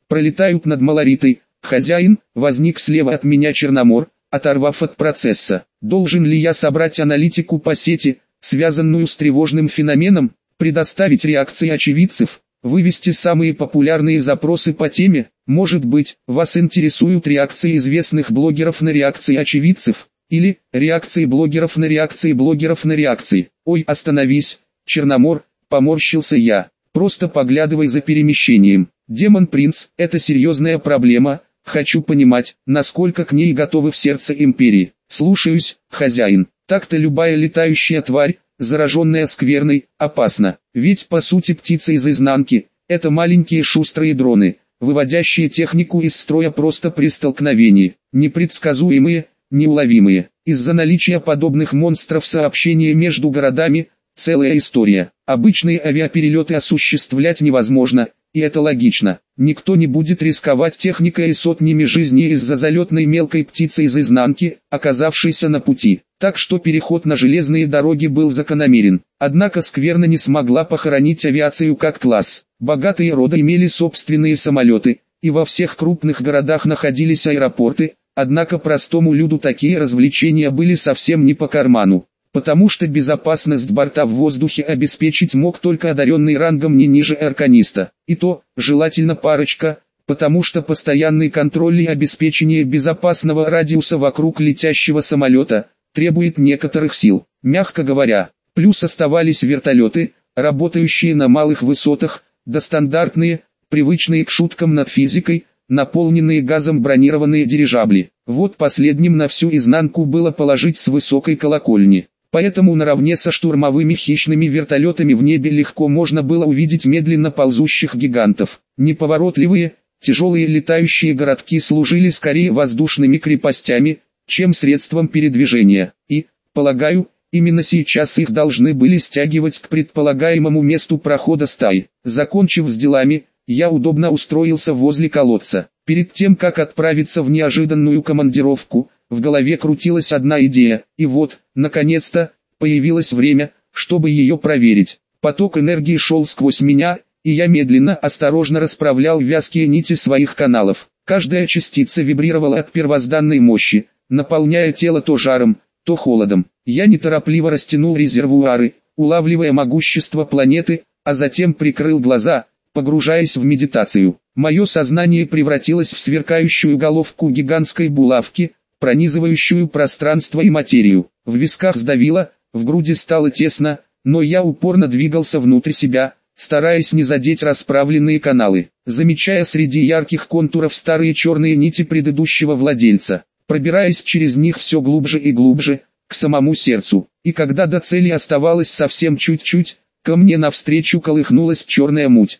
пролетают над Малоритой. Хозяин, возник слева от меня Черномор, оторвав от процесса. Должен ли я собрать аналитику по сети, связанную с тревожным феноменом, предоставить реакции очевидцев, вывести самые популярные запросы по теме? Может быть, вас интересуют реакции известных блогеров на реакции очевидцев, или реакции блогеров на реакции блогеров на реакции? Ой, остановись, Черномор, поморщился я, просто поглядывай за перемещением. Демон-принц, это серьезная проблема, хочу понимать, насколько к ней готовы в сердце империи. Слушаюсь, хозяин. Так-то любая летающая тварь, зараженная скверной, опасна. Ведь по сути птицы из изнанки – это маленькие шустрые дроны, выводящие технику из строя просто при столкновении. Непредсказуемые, неуловимые. Из-за наличия подобных монстров сообщение между городами – целая история. Обычные авиаперелеты осуществлять невозможно, и это логично. Никто не будет рисковать техникой и сотнями жизней из-за залетной мелкой птицы из изнанки, оказавшейся на пути. Так что переход на железные дороги был закономерен. Однако скверна не смогла похоронить авиацию как класс. Богатые роды имели собственные самолеты, и во всех крупных городах находились аэропорты, однако простому люду такие развлечения были совсем не по карману. Потому что безопасность борта в воздухе обеспечить мог только одаренный рангом не ниже арканиста. И то, желательно парочка, потому что постоянный контроль и обеспечение безопасного радиуса вокруг летящего самолета требует некоторых сил. Мягко говоря, плюс оставались вертолеты, работающие на малых высотах, да стандартные, привычные к шуткам над физикой, наполненные газом бронированные дирижабли. Вот последним на всю изнанку было положить с высокой колокольни. Поэтому наравне со штурмовыми хищными вертолетами в небе легко можно было увидеть медленно ползущих гигантов. Неповоротливые, тяжелые летающие городки служили скорее воздушными крепостями, чем средством передвижения. И, полагаю, именно сейчас их должны были стягивать к предполагаемому месту прохода стаи. Закончив с делами, я удобно устроился возле колодца. Перед тем, как отправиться в неожиданную командировку, в голове крутилась одна идея, и вот, наконец-то, появилось время, чтобы ее проверить. Поток энергии шел сквозь меня, и я медленно, осторожно расправлял вязкие нити своих каналов. Каждая частица вибрировала от первозданной мощи, наполняя тело то жаром, то холодом. Я неторопливо растянул резервуары, улавливая могущество планеты, а затем прикрыл глаза, погружаясь в медитацию. Мое сознание превратилось в сверкающую головку гигантской булавки, пронизывающую пространство и материю. В висках сдавило, в груди стало тесно, но я упорно двигался внутрь себя, стараясь не задеть расправленные каналы, замечая среди ярких контуров старые черные нити предыдущего владельца, пробираясь через них все глубже и глубже, к самому сердцу. И когда до цели оставалось совсем чуть-чуть, ко мне навстречу колыхнулась черная муть.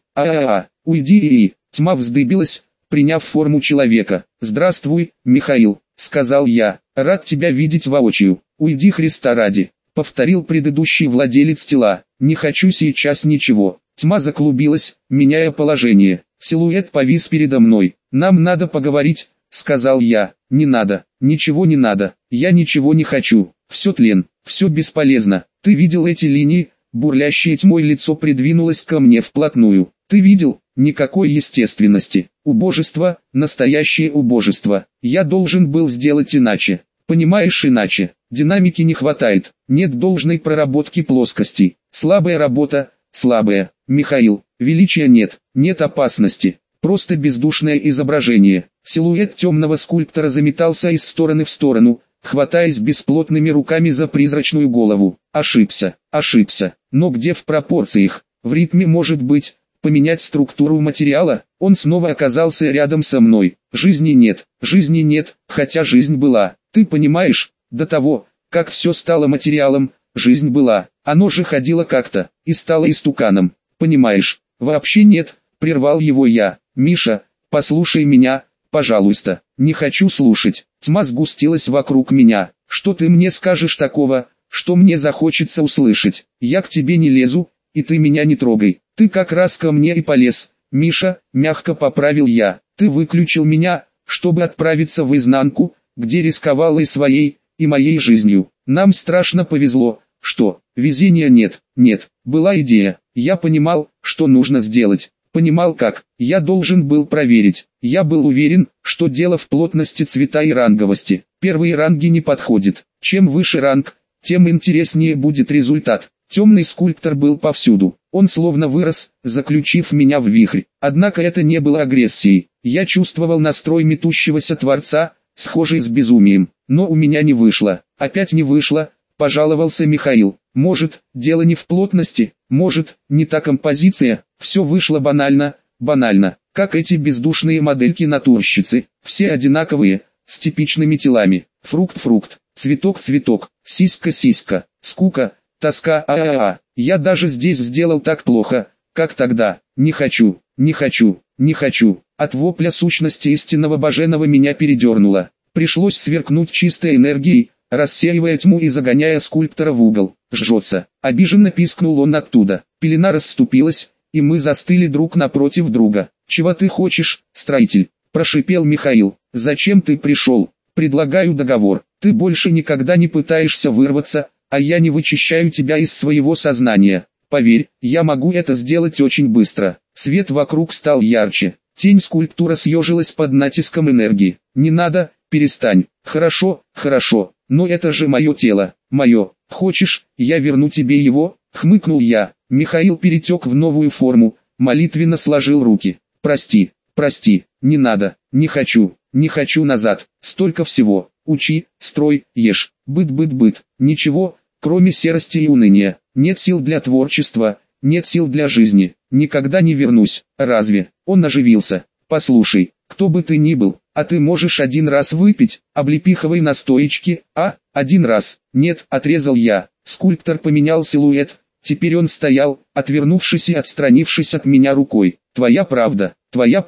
Уйди и... Тьма вздыбилась, приняв форму человека. «Здравствуй, Михаил», — сказал я, — «рад тебя видеть воочию». «Уйди, Христа ради», — повторил предыдущий владелец тела. «Не хочу сейчас ничего». Тьма заклубилась, меняя положение. Силуэт повис передо мной. «Нам надо поговорить», — сказал я. «Не надо, ничего не надо, я ничего не хочу. Все тлен, все бесполезно. Ты видел эти линии?» Бурлящее тьмой лицо придвинулось ко мне вплотную. «Ты видел?» Никакой естественности. Убожество, настоящее убожество. Я должен был сделать иначе. Понимаешь, иначе. Динамики не хватает. Нет должной проработки плоскостей. Слабая работа, слабая. Михаил, величия нет, нет опасности. Просто бездушное изображение. Силуэт темного скульптора заметался из стороны в сторону, хватаясь бесплотными руками за призрачную голову. Ошибся, ошибся. Но где в пропорциях? В ритме может быть. Поменять структуру материала, он снова оказался рядом со мной. Жизни нет, хотя жизнь была. Ты понимаешь, до того, как все стало материалом, жизнь была. Оно же ходило как-то, и стало истуканом. Понимаешь, вообще нет, прервал его я. Миша, послушай меня, пожалуйста. Не хочу слушать. Тьма сгустилась вокруг меня. Что ты мне скажешь такого, что мне захочется услышать? Я к тебе не лезу, и ты меня не трогай. Ты как раз ко мне и полез, Миша, мягко поправил я. Ты выключил меня, чтобы отправиться в изнанку, где рисковал и своей, и моей жизнью. Нам страшно повезло, что, везения нет, была идея. Я понимал, что нужно сделать. Понимал как, я должен был проверить. Я был уверен, что дело в плотности цвета и ранговости. Первые ранги не подходят. Чем выше ранг, тем интереснее будет результат. Темный скульптор был повсюду. Он словно вырос, заключив меня в вихрь. Однако это не было агрессией. Я чувствовал настрой метущегося Творца, схожий с безумием. Но у меня не вышло. Опять не вышло, пожаловался Михаил. Может, дело не в плотности, может, не та композиция. Все вышло банально, как эти бездушные модельки-натурщицы. Все одинаковые, с типичными телами. Фрукт-фрукт, цветок-цветок, сиська-сиська, скука, тоска, Я даже здесь сделал так плохо, как тогда. Не хочу, не хочу, не хочу. От вопля сущности истинного Боженого меня передернуло. Пришлось сверкнуть чистой энергией, рассеивая тьму и загоняя скульптора в угол. Жжется. Обиженно пискнул он оттуда. Пелена расступилась, и мы застыли друг напротив друга. «Чего ты хочешь, строитель?» – прошипел Михаил. «Зачем ты пришел? Предлагаю договор. Ты больше никогда не пытаешься вырваться, а я не вычищаю тебя из своего сознания. Поверь, я могу это сделать очень быстро». Свет вокруг стал ярче. Тень скульптура съежилась под натиском энергии. «Не надо, перестань. Хорошо, хорошо, но это же мое тело, мое. Хочешь, я верну тебе его?» — хмыкнул я. Михаил перетек в новую форму, молитвенно сложил руки. «Прости, прости, не надо, не хочу назад, столько всего. Учи, строй, ешь, быт. Ничего, кроме серости и уныния. Нет сил для творчества, нет сил для жизни. Никогда не вернусь. Разве?» Он оживился. «Послушай, кто бы ты ни был, а ты можешь один раз выпить облепиховой настоечки, один раз?» «Нет», — отрезал я. Скульптор поменял силуэт. Теперь он стоял, отвернувшись и отстранившись от меня рукой. Твоя правда,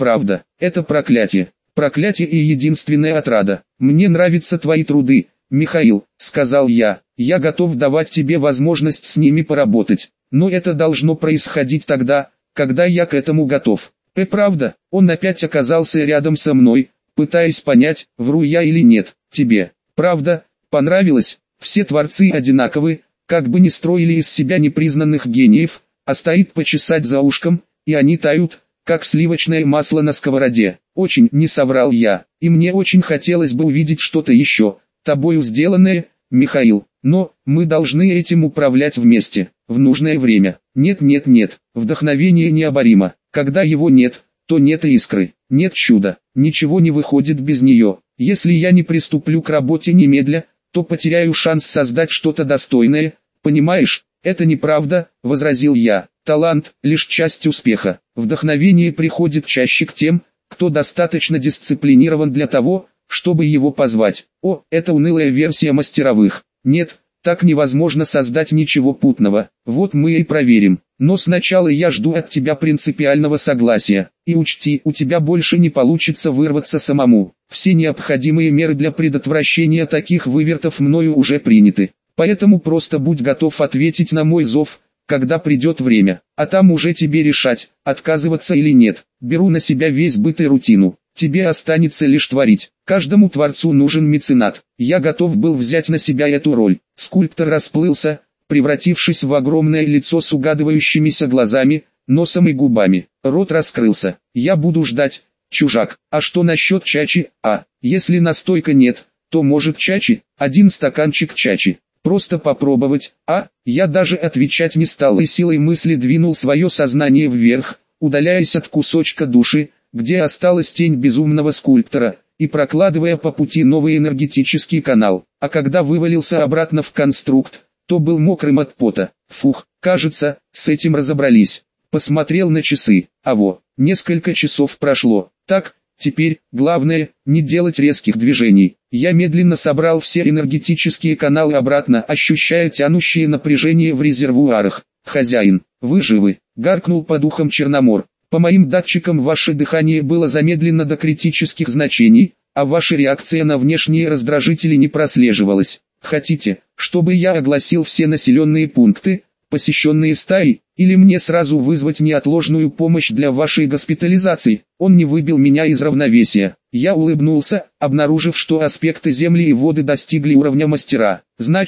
это проклятие. Проклятие и единственная отрада. Мне нравятся твои труды, Михаил», — сказал я. «Я готов давать тебе возможность с ними поработать. Но это должно происходить тогда, когда я к этому готов». Правда, он опять оказался рядом со мной, пытаясь понять, вру я или нет. «Тебе, правда, понравилось? Все творцы одинаковы, как бы ни строили из себя непризнанных гениев, а стоит почесать за ушком, и они тают, как сливочное масло на сковороде». «Очень», — не соврал я, — «и мне очень хотелось бы увидеть что-то еще, тобою сделанное, Михаил, но мы должны этим управлять вместе, в нужное время». Нет, вдохновение необоримо, когда его нет, то нет и искры, нет чуда, ничего не выходит без нее. Если я не приступлю к работе немедля, то потеряю шанс создать что-то достойное, понимаешь? «Это неправда», — возразил я. «Талант — лишь часть успеха. Вдохновение приходит чаще к тем, кто достаточно дисциплинирован для того, чтобы его позвать». Это унылая версия мастеровых. Нет, так невозможно создать ничего путного. Вот мы и проверим. Но сначала я жду от тебя принципиального согласия. И учти, у тебя больше не получится вырваться самому. Все необходимые меры для предотвращения таких вывертов мною уже приняты. Поэтому просто будь готов ответить на мой зов, когда придет время. А там уже тебе решать, отказываться или нет. Беру на себя весь быт и рутину. Тебе останется лишь творить. Каждому творцу нужен меценат. Я готов был взять на себя эту роль». Скульптор расплылся, превратившись в огромное лицо с угадывающимися глазами, носом и губами. Рот раскрылся. «Я буду ждать, чужак. А что насчет чачи? Если настойка нет, то может чачи? Один стаканчик чачи. Просто попробовать, Я даже отвечать не стал и силой мысли двинул свое сознание вверх, удаляясь от кусочка души, где осталась тень безумного скульптора, и прокладывая по пути новый энергетический канал. А когда вывалился обратно в конструкт, то был мокрым от пота. Фух, кажется, с этим разобрались. Посмотрел на часы. Несколько часов прошло. Так, теперь, главное, не делать резких движений. Я медленно собрал все энергетические каналы обратно, ощущая тянущее напряжение в резервуарах. «Хозяин, вы живы?» — гаркнул по духам Черномор. «По моим датчикам ваше дыхание было замедлено до критических значений, а ваша реакция на внешние раздражители не прослеживалась. Хотите, чтобы я огласил все населенные пункты, посещенные стаей, или мне сразу вызвать неотложную помощь для вашей госпитализации?» Он не выбил меня из равновесия. Я улыбнулся, обнаружив, что аспекты земли и воды достигли уровня мастера. «Значит,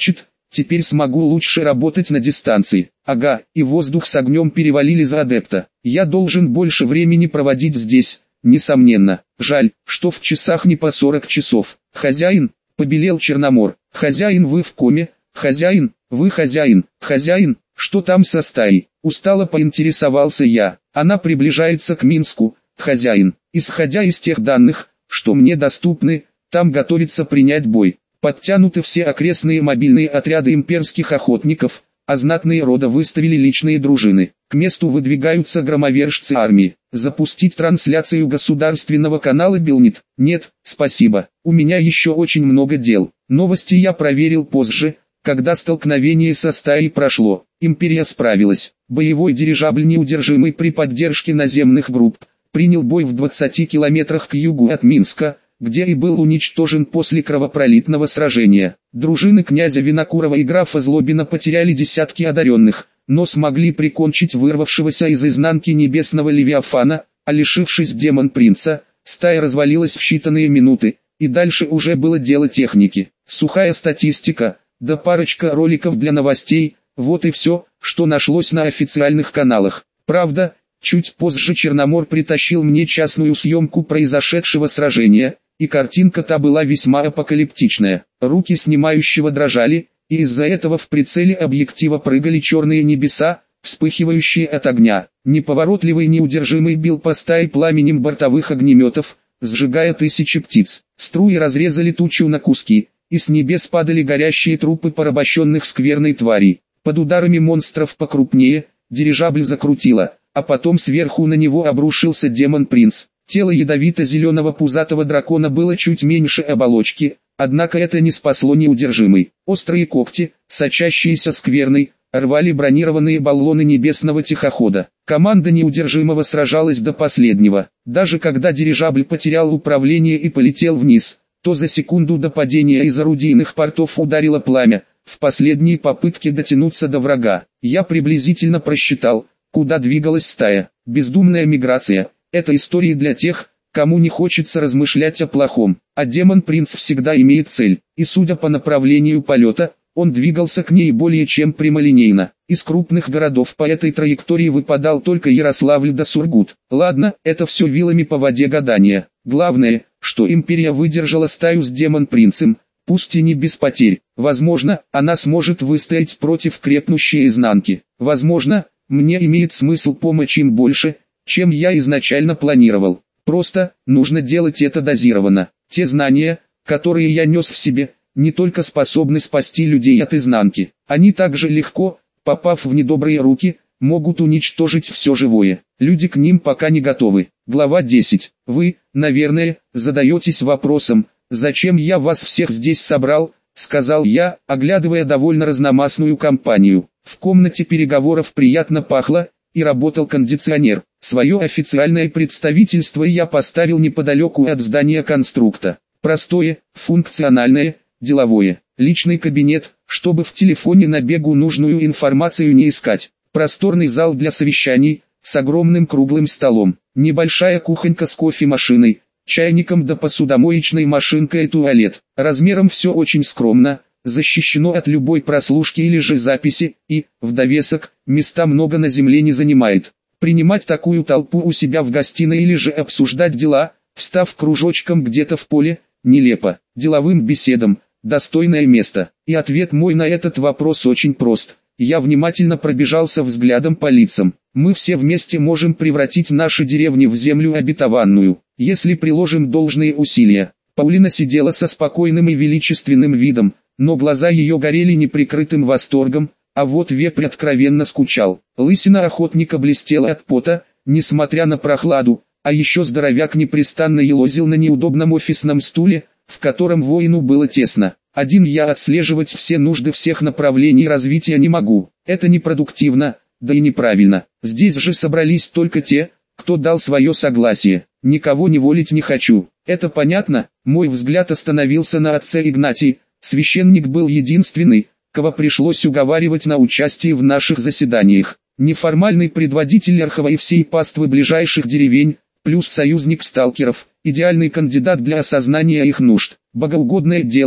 теперь смогу лучше работать на дистанции. Ага, и воздух с огнем перевалили за адепта. Я должен больше времени проводить здесь, несомненно. Жаль, что в часах не по 40 часов. Хозяин, побелел Черномор. Хозяин, вы в коме? Хозяин, вы хозяин? Хозяин, что там со стаей? Устало поинтересовался я. Она приближается к Минску, хозяин. Исходя из тех данных, что мне доступны, там готовится принять бой. Подтянуты все окрестные мобильные отряды имперских охотников, а знатные рода выставили личные дружины. К месту выдвигаются громовержцы армии. Запустить трансляцию государственного канала Белнет? Нет, спасибо. У меня еще очень много дел. Новости я проверил позже, когда столкновение со стаей прошло. Империя справилась. Боевой дирижабль неудержимый при поддержке наземных групп принял бой в 20 километрах к югу от Минска, где и был уничтожен после кровопролитного сражения. Дружины князя Винокурова и графа Злобина потеряли десятки одаренных, но смогли прикончить вырвавшегося из изнанки небесного Левиафана, а лишившись демон-принца, стая развалилась в считанные минуты, и дальше уже было дело техники. Сухая статистика, да парочка роликов для новостей, вот и все, что нашлось на официальных каналах. Правда, чуть позже Черномор притащил мне частную съемку произошедшего сражения, и картинка та была весьма апокалиптичная. Руки снимающего дрожали, и из-за этого в прицеле объектива прыгали черные небеса, вспыхивающие от огня. Неповоротливый неудержимый бил по стае пламенем бортовых огнеметов, сжигая тысячи птиц. Струи разрезали тучу на куски, и с небес падали горящие трупы порабощенных скверной тварей. Под ударами монстров покрупнее, дирижабль закрутило, а потом сверху на него обрушился демон-принц. Тело ядовито-зеленого пузатого дракона было чуть меньше оболочки, однако это не спасло неудержимый. Острые когти, сочащиеся скверной, рвали бронированные баллоны небесного тихохода. Команда неудержимого сражалась до последнего. Даже когда дирижабль потерял управление и полетел вниз, то за секунду до падения из орудийных портов ударило пламя, в последней попытке дотянуться до врага. Я приблизительно просчитал, куда двигалась стая. Бездумная миграция – это истории для тех, кому не хочется размышлять о плохом. А демон-принц всегда имеет цель, и судя по направлению полета, он двигался к ней более чем прямолинейно. Из крупных городов по этой траектории выпадал только Ярославль да Сургут. Ладно, это все вилами по воде гадания. Главное, что империя выдержала стаю с демон-принцем, пусть и не без потерь. Возможно, она сможет выстоять против крепнущей изнанки. Возможно, мне имеет смысл помочь им больше, чем я изначально планировал. Просто, нужно делать это дозированно. Те знания, которые я нес в себе, не только способны спасти людей от изнанки. Они также легко, попав в недобрые руки, могут уничтожить все живое. Люди к ним пока не готовы. Глава 10. Вы, наверное, задаетесь вопросом, зачем я вас всех здесь собрал, сказал я, оглядывая довольно разномастную компанию. В комнате переговоров приятно пахло, и работал кондиционер. Свое официальное представительство я поставил неподалеку от здания конструкта. Простое, функциональное, деловое. Личный кабинет, чтобы в телефоне на бегу нужную информацию не искать. Просторный зал для совещаний, с огромным круглым столом. Небольшая кухонька с кофемашиной, чайником да посудомоечной машинкой и туалет. Размером все очень скромно, защищено от любой прослушки или же записи, и, в довесок, места много на земле не занимает. Принимать такую толпу у себя в гостиной или же обсуждать дела, встав кружочком где-то в поле, нелепо. Деловым беседам, достойное место. И ответ мой на этот вопрос очень прост. Я внимательно пробежался взглядом по лицам. Мы все вместе можем превратить наши деревни в землю обетованную, если приложим должные усилия. Паулина сидела со спокойным и величественным видом, но глаза ее горели неприкрытым восторгом, а вот вепрь откровенно скучал. Лысина охотника блестела от пота, несмотря на прохладу, а еще здоровяк непрестанно елозил на неудобном офисном стуле, в котором воину было тесно. Один я отслеживать все нужды всех направлений развития не могу. Это непродуктивно, да и неправильно. Здесь же собрались только те, кто дал свое согласие. Никого не волить не хочу. Это понятно? Мой взгляд остановился на отце Игнатии. Священник был единственный, кого пришлось уговаривать на участие в наших заседаниях. Неформальный предводитель Архова и всей паствы ближайших деревень, плюс союзник сталкеров, идеальный кандидат для осознания их нужд. Богоугодное дело,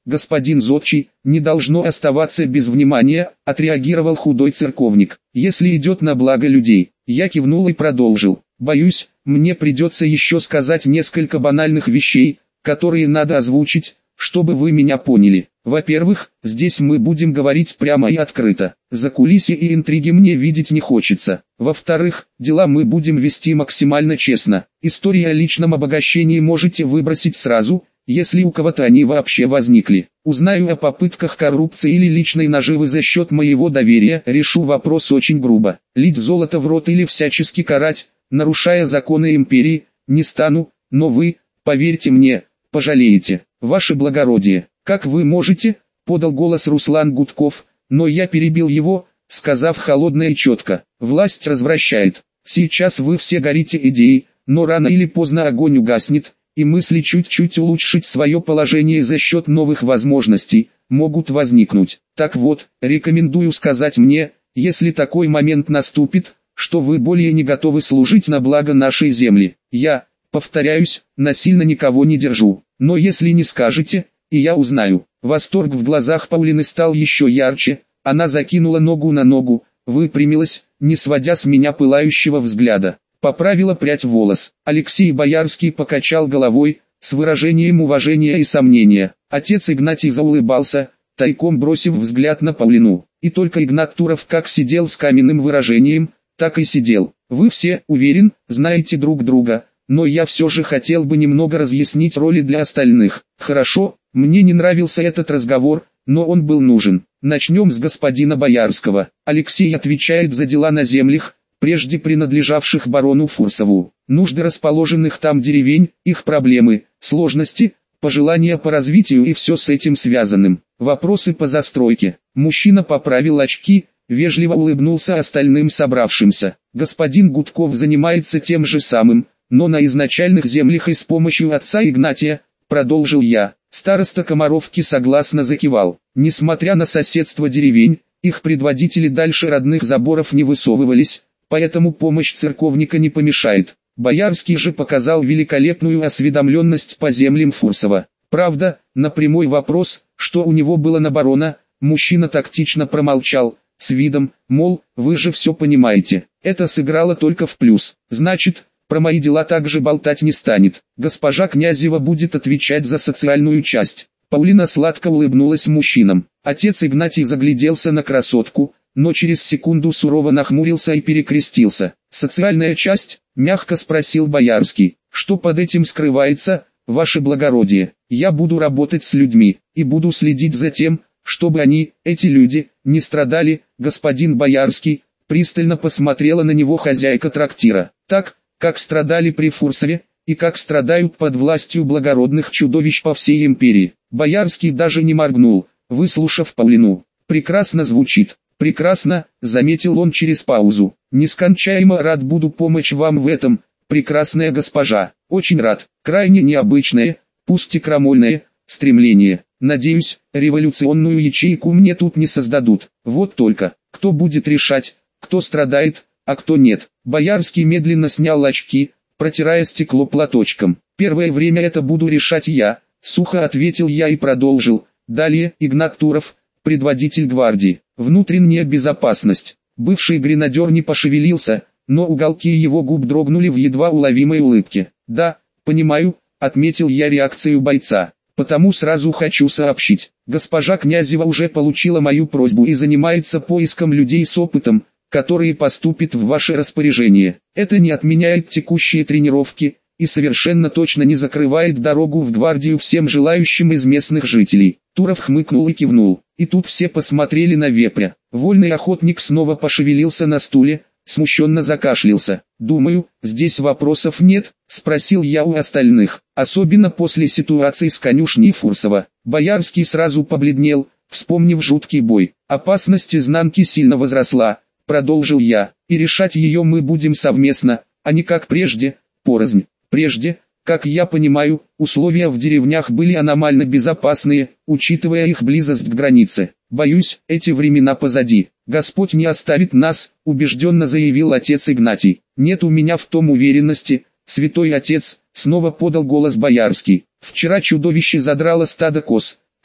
господин Зодчий, не должно оставаться без внимания, отреагировал худой церковник, если идет на благо людей. Я кивнул и продолжил. Боюсь, мне придется еще сказать несколько банальных вещей, которые надо озвучить, чтобы вы меня поняли. Во-первых, здесь мы будем говорить прямо и открыто. Закулисье и интриги мне видеть не хочется. Во-вторых, дела мы будем вести максимально честно. Истории о личном обогащении можете выбросить сразу, если у кого-то они вообще возникли. Узнаю о попытках коррупции или личной наживы за счет моего доверия, решу вопрос очень грубо. Лить золото в рот или всячески карать, нарушая законы империи, не стану, но вы, поверьте мне, пожалеете. Ваше благородие, как вы можете, подал голос Руслан Гудков, но я перебил его, сказав холодно и четко, власть развращает. Сейчас вы все горите идеей, но рано или поздно огонь угаснет, и мысли чуть-чуть улучшить свое положение за счет новых возможностей, могут возникнуть. Так вот, рекомендую сказать мне, если такой момент наступит, что вы более не готовы служить на благо нашей земли. Я, повторяюсь, насильно никого не держу. Но если не скажете, и я узнаю. Восторг в глазах Паулины стал еще ярче, она закинула ногу на ногу, выпрямилась, не сводя с меня пылающего взгляда. Поправила прядь волос. Алексей Боярский покачал головой, с выражением уважения и сомнения. Отец Игнатий заулыбался, тайком бросив взгляд на Паулину. И только Игнат Туров как сидел с каменным выражением, так и сидел. Вы все, уверен, знаете друг друга. Но я все же хотел бы немного разъяснить роли для остальных. Хорошо, мне не нравился этот разговор, но он был нужен. Начнем с господина Боярского. Алексей отвечает за дела на землях, прежде принадлежавших барону Фурсову. Нужды расположенных там деревень, их проблемы, сложности, пожелания по развитию и все с этим связанным. Вопросы по застройке. Мужчина поправил очки, вежливо улыбнулся остальным собравшимся. Господин Гудков занимается тем же самым, но на изначальных землях и с помощью отца Игнатия, продолжил я. Староста Комаровки согласно закивал. Несмотря на соседство деревень, их предводители дальше родных заборов не высовывались, поэтому помощь церковника не помешает. Боярский же показал великолепную осведомленность по землям Фурсова. Правда, на прямой вопрос, что у него было на барона, мужчина тактично промолчал, с видом, мол, вы же все понимаете. Это сыграло только в плюс. Значит, про мои дела также болтать не станет. Госпожа Князева будет отвечать за социальную часть. Паулина сладко улыбнулась мужчинам. Отец Игнатий загляделся на красотку, но через секунду сурово нахмурился и перекрестился. «Социальная часть?» – мягко спросил Боярский. «Что под этим скрывается, ваше благородие? Я буду работать с людьми, и буду следить за тем, чтобы они, эти люди, не страдали». Господин Боярский, пристально посмотрела на него хозяйка трактира. «Так, как страдали при Фурсове, и как страдают под властью благородных чудовищ по всей империи». Боярский даже не моргнул, выслушав Паулину. «Прекрасно звучит, прекрасно», — заметил он через паузу. «Нескончаемо рад буду помочь вам в этом, прекрасная госпожа. Очень рад, крайне необычное, пусть и крамольное, стремление. Надеюсь, революционную ячейку мне тут не создадут. Вот только, кто будет решать, кто страдает, а кто нет». Боярский медленно снял очки, протирая стекло платочком. «Первое время это буду решать я», — сухо ответил я и продолжил. «Далее, Игнат Туров, предводитель гвардии. Внутренняя безопасность». Бывший гренадер не пошевелился, но уголки его губ дрогнули в едва уловимой улыбке. «Да, понимаю», — отметил я реакцию бойца. «Потому сразу хочу сообщить. Госпожа Князева уже получила мою просьбу и занимается поиском людей с опытом, которые поступят в ваше распоряжение. Это не отменяет текущие тренировки и совершенно точно не закрывает дорогу в гвардию всем желающим из местных жителей». Туров хмыкнул и кивнул. И тут все посмотрели на вепря. Вольный охотник снова пошевелился на стуле, смущенно закашлялся. «Думаю, здесь вопросов нет?» – спросил я у остальных. Особенно после ситуации с конюшней Фурсова. Боярский сразу побледнел, вспомнив жуткий бой. «Опасность изнанки сильно возросла», – продолжил я. «И решать ее мы будем совместно, а не как прежде, порознь. Прежде, как я понимаю, условия в деревнях были аномально безопасные, учитывая их близость к границе. Боюсь, эти времена позади. Господь не оставит нас», — убежденно заявил отец Игнатий. «Нет у меня в том уверенности, святой отец», — снова подал голос Боярский. «Вчера чудовище задрало стадо коз. К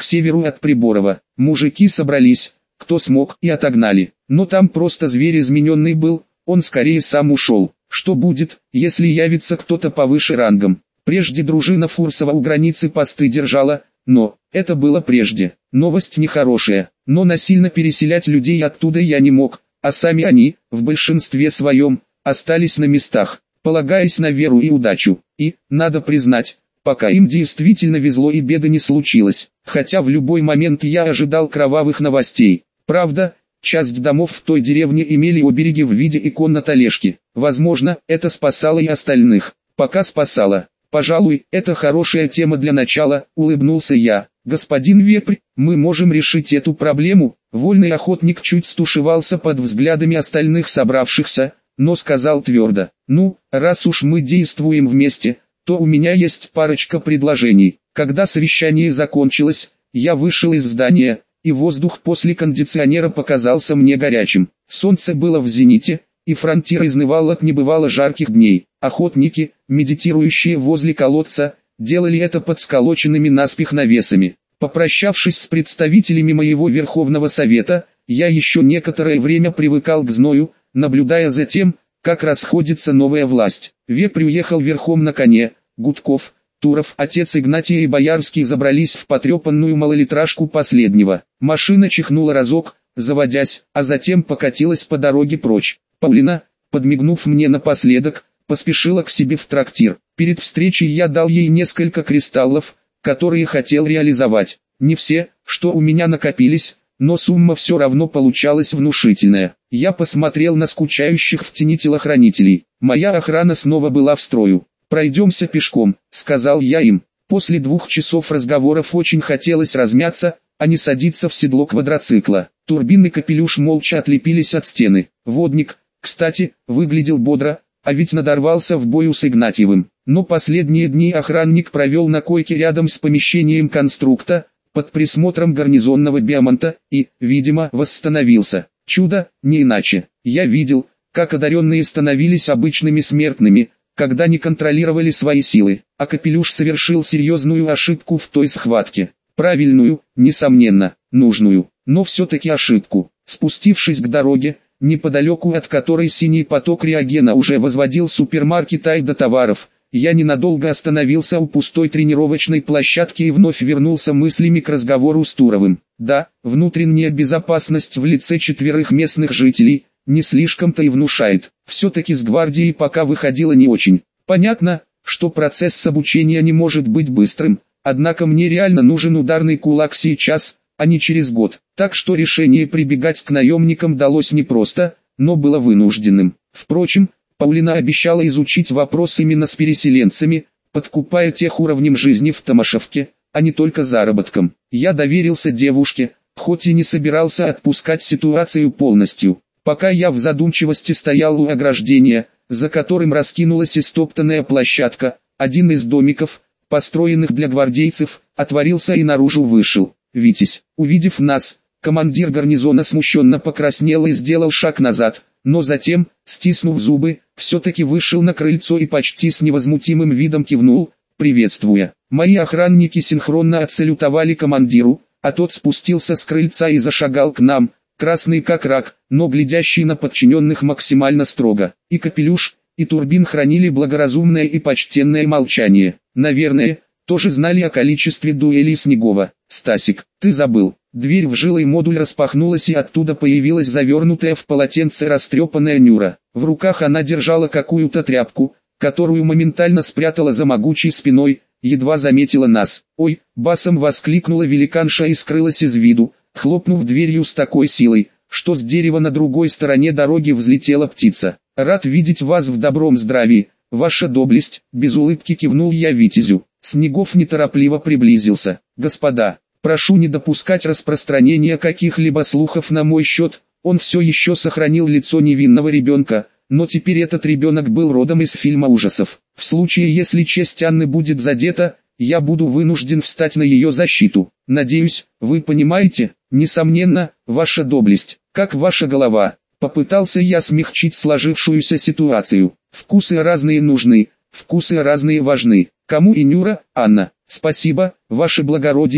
к северу от Приборова. Мужики собрались, кто смог, и отогнали. Но там просто зверь измененный был, он скорее сам ушел. Что будет, если явится кто-то повыше рангом? Прежде дружина Фурсова у границы посты держала, но это было прежде. Новость нехорошая, но насильно переселять людей оттуда я не мог, а сами они, в большинстве своем, остались на местах, полагаясь на веру и удачу. И, надо признать, пока им действительно везло и беды не случилось, хотя в любой момент я ожидал кровавых новостей. Правда, часть домов в той деревне имели обереги в виде икон на талешке. Возможно, это спасало и остальных. Пока спасало. Пожалуй, это хорошая тема для начала, улыбнулся я. Господин Вепрь, мы можем решить эту проблему. Вольный охотник чуть стушевался под взглядами остальных собравшихся, но сказал твердо: ну, раз уж мы действуем вместе, то у меня есть парочка предложений. Когда совещание закончилось, я вышел из здания, и воздух после кондиционера показался мне горячим. Солнце было в зените, и фронтир изнывал от небывало жарких дней. Охотники, медитирующие возле колодца, делали это под сколоченными наспех навесами. Попрощавшись с представителями моего Верховного Совета, я еще некоторое время привыкал к зною, наблюдая за тем, как расходится новая власть. Вепрь уехал верхом на коне, Гудков, Туров, отец Игнатия и Боярский забрались в потрепанную малолитражку последнего. Машина чихнула разок, заводясь, а затем покатилась по дороге прочь. Паулина, подмигнув мне напоследок, поспешила к себе в трактир. Перед встречей я дал ей несколько кристаллов, которые хотел реализовать. Не все, что у меня накопились, но сумма все равно получалась внушительная. Я посмотрел на скучающих в тени телохранителей. Моя охрана снова была в строю. «Пройдемся пешком», — сказал я им. После 2 часов разговоров очень хотелось размяться, а не садиться в седло квадроцикла. Турбин и Капелюш молча отлепились от стены. Водник, кстати, выглядел бодро, а ведь надорвался в бою с Игнатьевым. Но последние дни охранник провел на койке рядом с помещением конструкта, под присмотром гарнизонного биомонта, и, видимо, восстановился. Чудо, не иначе. Я видел, как одаренные становились обычными смертными, когда не контролировали свои силы, а Капелюш совершил серьезную ошибку в той схватке. Правильную, несомненно, нужную, но все-таки ошибку. Спустившись к дороге, неподалеку от которой синий поток Реагена уже возводил супермаркет Айда товаров, я ненадолго остановился у пустой тренировочной площадки и вновь вернулся мыслями к разговору с Туровым. Да, внутренняя безопасность в лице 4 местных жителей не слишком-то и внушает. Все-таки с гвардией пока выходило не очень. Понятно, что процесс обучения не может быть быстрым, однако мне реально нужен ударный кулак сейчас, а не через год. Так что решение прибегать к наемникам далось непросто, но было вынужденным. Впрочем, Паулина обещала изучить вопрос именно с переселенцами, подкупая тех уровнем жизни в Томашевке, а не только заработком. Я доверился девушке, хоть и не собирался отпускать ситуацию полностью. Пока я в задумчивости стоял у ограждения, за которым раскинулась истоптанная площадка, один из домиков, построенных для гвардейцев, отворился и наружу вышел. Витязь, увидев нас, командир гарнизона смущенно покраснел и сделал шаг назад, но затем, стиснув зубы, все-таки вышел на крыльцо и почти с невозмутимым видом кивнул, приветствуя. Мои охранники синхронно отсалютовали командиру, а тот спустился с крыльца и зашагал к нам, красный как рак, но глядящий на подчиненных максимально строго. И Капелюш, и Турбин хранили благоразумное и почтенное молчание. Наверное, тоже знали о количестве дуэлей Снегова. «Стасик, ты забыл». Дверь в жилой модуль распахнулась, и оттуда появилась завернутая в полотенце растрепанная Нюра. В руках она держала какую-то тряпку, которую моментально спрятала за могучей спиной, едва заметила нас. «Ой!» — басом воскликнула великанша и скрылась из виду, хлопнув дверью с такой силой, что с дерева на другой стороне дороги взлетела птица. «Рад видеть вас в добром здравии, ваша доблесть», — без улыбки кивнул я Витязю. Снегов неторопливо приблизился. «Господа, прошу не допускать распространения каких-либо слухов на мой счет». Он все еще сохранил лицо невинного ребенка, но теперь этот ребенок был родом из фильма ужасов. В случае, если честь Анны будет задета, я буду вынужден встать на ее защиту. Надеюсь, вы понимаете? Несомненно, ваша доблесть. Как ваша голова? Попытался я смягчить сложившуюся ситуацию. Вкусы разные нужны, вкусы разные важны. Кому и Нюра, Анна. Спасибо, ваше благородие.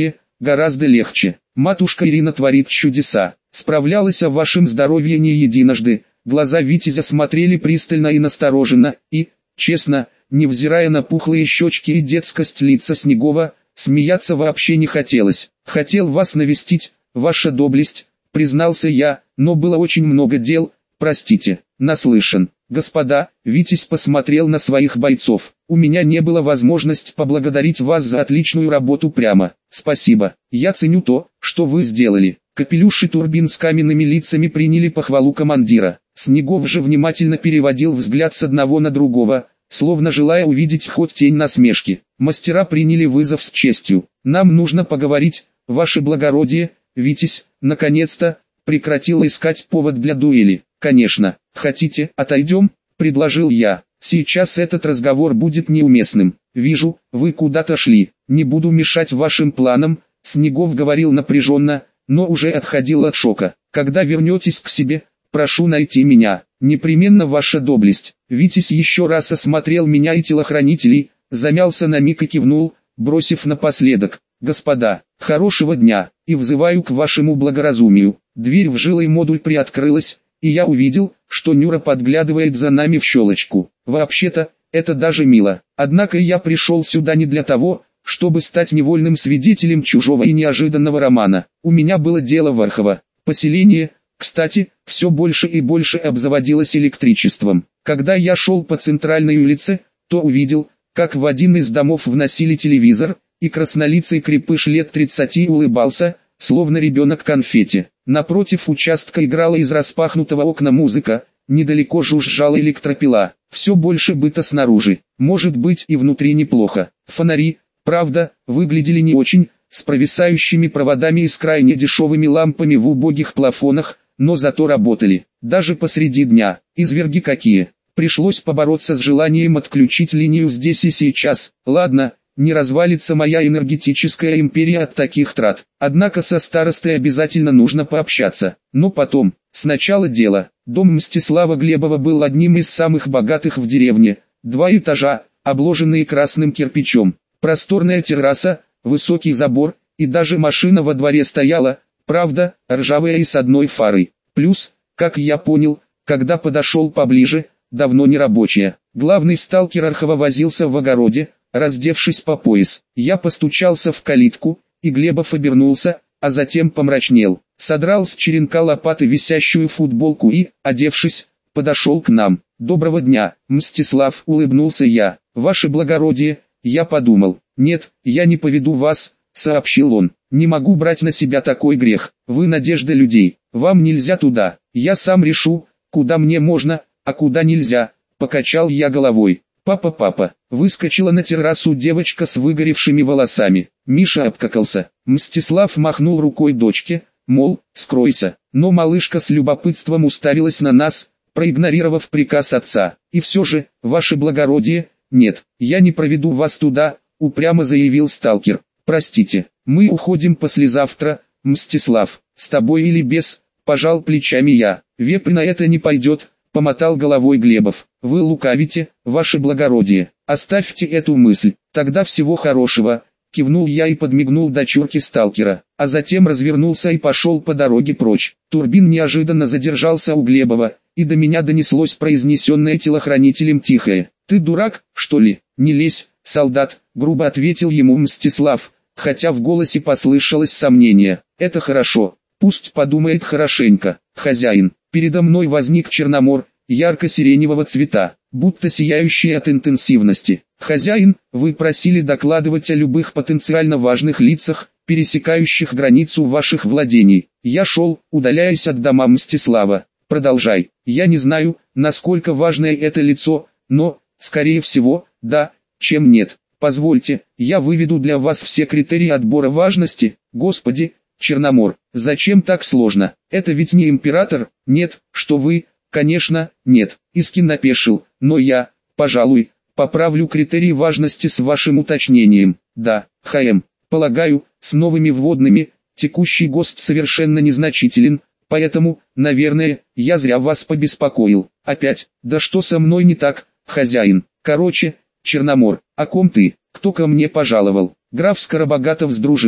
гораздо легче. Матушка Ирина творит чудеса. Справлялась о вашем здоровье не единожды. Глаза Витязя смотрели пристально и настороженно, и, честно, невзирая на пухлые щечки и детскость лица Снегова, смеяться вообще не хотелось. «Хотел вас навестить, ваша доблесть», признался я, но было очень много дел, простите, наслышан. «Господа», Витязь посмотрел на своих бойцов, «у меня не было возможности поблагодарить вас за отличную работу прямо. Спасибо, я ценю то, что вы сделали». Капелюш и Турбин с каменными лицами приняли похвалу командира. Снегов же внимательно переводил взгляд с одного на другого, словно желая увидеть хоть тень насмешки. Мастера приняли вызов с честью. «Нам нужно поговорить, ваше благородие», Витязь, наконец-то, прекратил искать повод для дуэли. «Конечно, хотите, отойдем?» – предложил я. «Сейчас этот разговор будет неуместным. Вижу, вы куда-то шли. Не буду мешать вашим планам», – Снегов говорил напряженно, но уже отходил от шока. «Когда вернетесь к себе, прошу найти меня. Непременно, ваша доблесть». Витязь еще раз осмотрел меня и телохранителей, замялся на миг и кивнул, бросив напоследок: «Господа, хорошего дня, и взываю к вашему благоразумию». Дверь в жилой модуль приоткрылась, и я увидел, что Нюра подглядывает за нами в щелочку. Вообще-то, это даже мило. Однако я пришел сюда не для того, чтобы стать невольным свидетелем чужого и неожиданного романа. У меня было дело в Орхово. Поселение, кстати, все больше и больше обзаводилось электричеством. Когда я шел по центральной улице, то увидел, как в один из домов вносили телевизор, и краснолицый крепыш лет 30 улыбался, словно ребенок конфетти. Напротив участка играла из распахнутого окна музыка, недалеко жужжала электропила. Все больше быта снаружи, может быть и внутри неплохо. Фонари, правда, выглядели не очень, с провисающими проводами и с крайне дешевыми лампами в убогих плафонах, но зато работали. Даже посреди дня, изверги какие. Пришлось побороться с желанием отключить линию здесь и сейчас. Ладно, не развалится моя энергетическая империя от таких трат. Однако со старостой обязательно нужно пообщаться. Но потом, сначала дело. Дом Мстислава Глебова был одним из самых богатых в деревне. 2 этажа, обложенные красным кирпичом. Просторная терраса, высокий забор, и даже машина во дворе стояла, правда, ржавая и с одной фарой. Плюс, как я понял, когда подошел поближе, давно не рабочая. Главный сталкер Орхова возился в огороде, раздевшись по пояс. Я постучался в калитку, и Глебов обернулся, а затем помрачнел. Содрал с черенка лопаты висящую футболку и, одевшись, подошел к нам. «Доброго дня, Мстислав», — улыбнулся я. «Ваше благородие», — я подумал. «Нет, я не поведу вас», — сообщил он. «Не могу брать на себя такой грех. Вы надежда людей. Вам нельзя туда. Я сам решу, куда мне можно, а куда нельзя», — покачал я головой. «Папа», выскочила на террасу девочка с выгоревшими волосами. Миша обкакался. Мстислав махнул рукой дочке, мол, скройся. Но малышка с любопытством уставилась на нас, проигнорировав приказ отца. «И все же, ваше благородие, нет, я не проведу вас туда», — упрямо заявил сталкер. «Простите, мы уходим послезавтра, Мстислав, с тобой или без», — пожал плечами я. «Вепрь на это не пойдет», — помотал головой Глебов. «Вы лукавите, ваше благородие, оставьте эту мысль, тогда всего хорошего», — кивнул я и подмигнул дочурке сталкера, а затем развернулся и пошел по дороге прочь. Турбин неожиданно задержался у Глебова, и до меня донеслось произнесенное телохранителем тихое: «Ты дурак, что ли? Не лезь, солдат», — грубо ответил ему Мстислав, хотя в голосе послышалось сомнение. «Это хорошо, пусть подумает хорошенько, хозяин». Передо мной возник Черномор, ярко-сиреневого цвета, будто сияющий от интенсивности. «Хозяин, вы просили докладывать о любых потенциально важных лицах, пересекающих границу ваших владений. Я шел, удаляясь от дома Мстислава. Продолжай. Я не знаю, насколько важное это лицо, но, скорее всего, да, чем нет. Позвольте, я выведу для вас все критерии отбора важности». «Господи, Черномор, зачем так сложно? Это ведь не император?» «Нет, что вы, конечно, нет», Искин опешил, «но я, пожалуй, поправлю критерии важности с вашим уточнением. Да, ХМ, полагаю, с новыми вводными, текущий ГОСТ совершенно незначителен, поэтому, наверное, я зря вас побеспокоил. Опять, да что со мной не так, хозяин? Короче, Черномор, о ком ты? Кто ко мне пожаловал?» «Граф Скоробогатов с дружиной».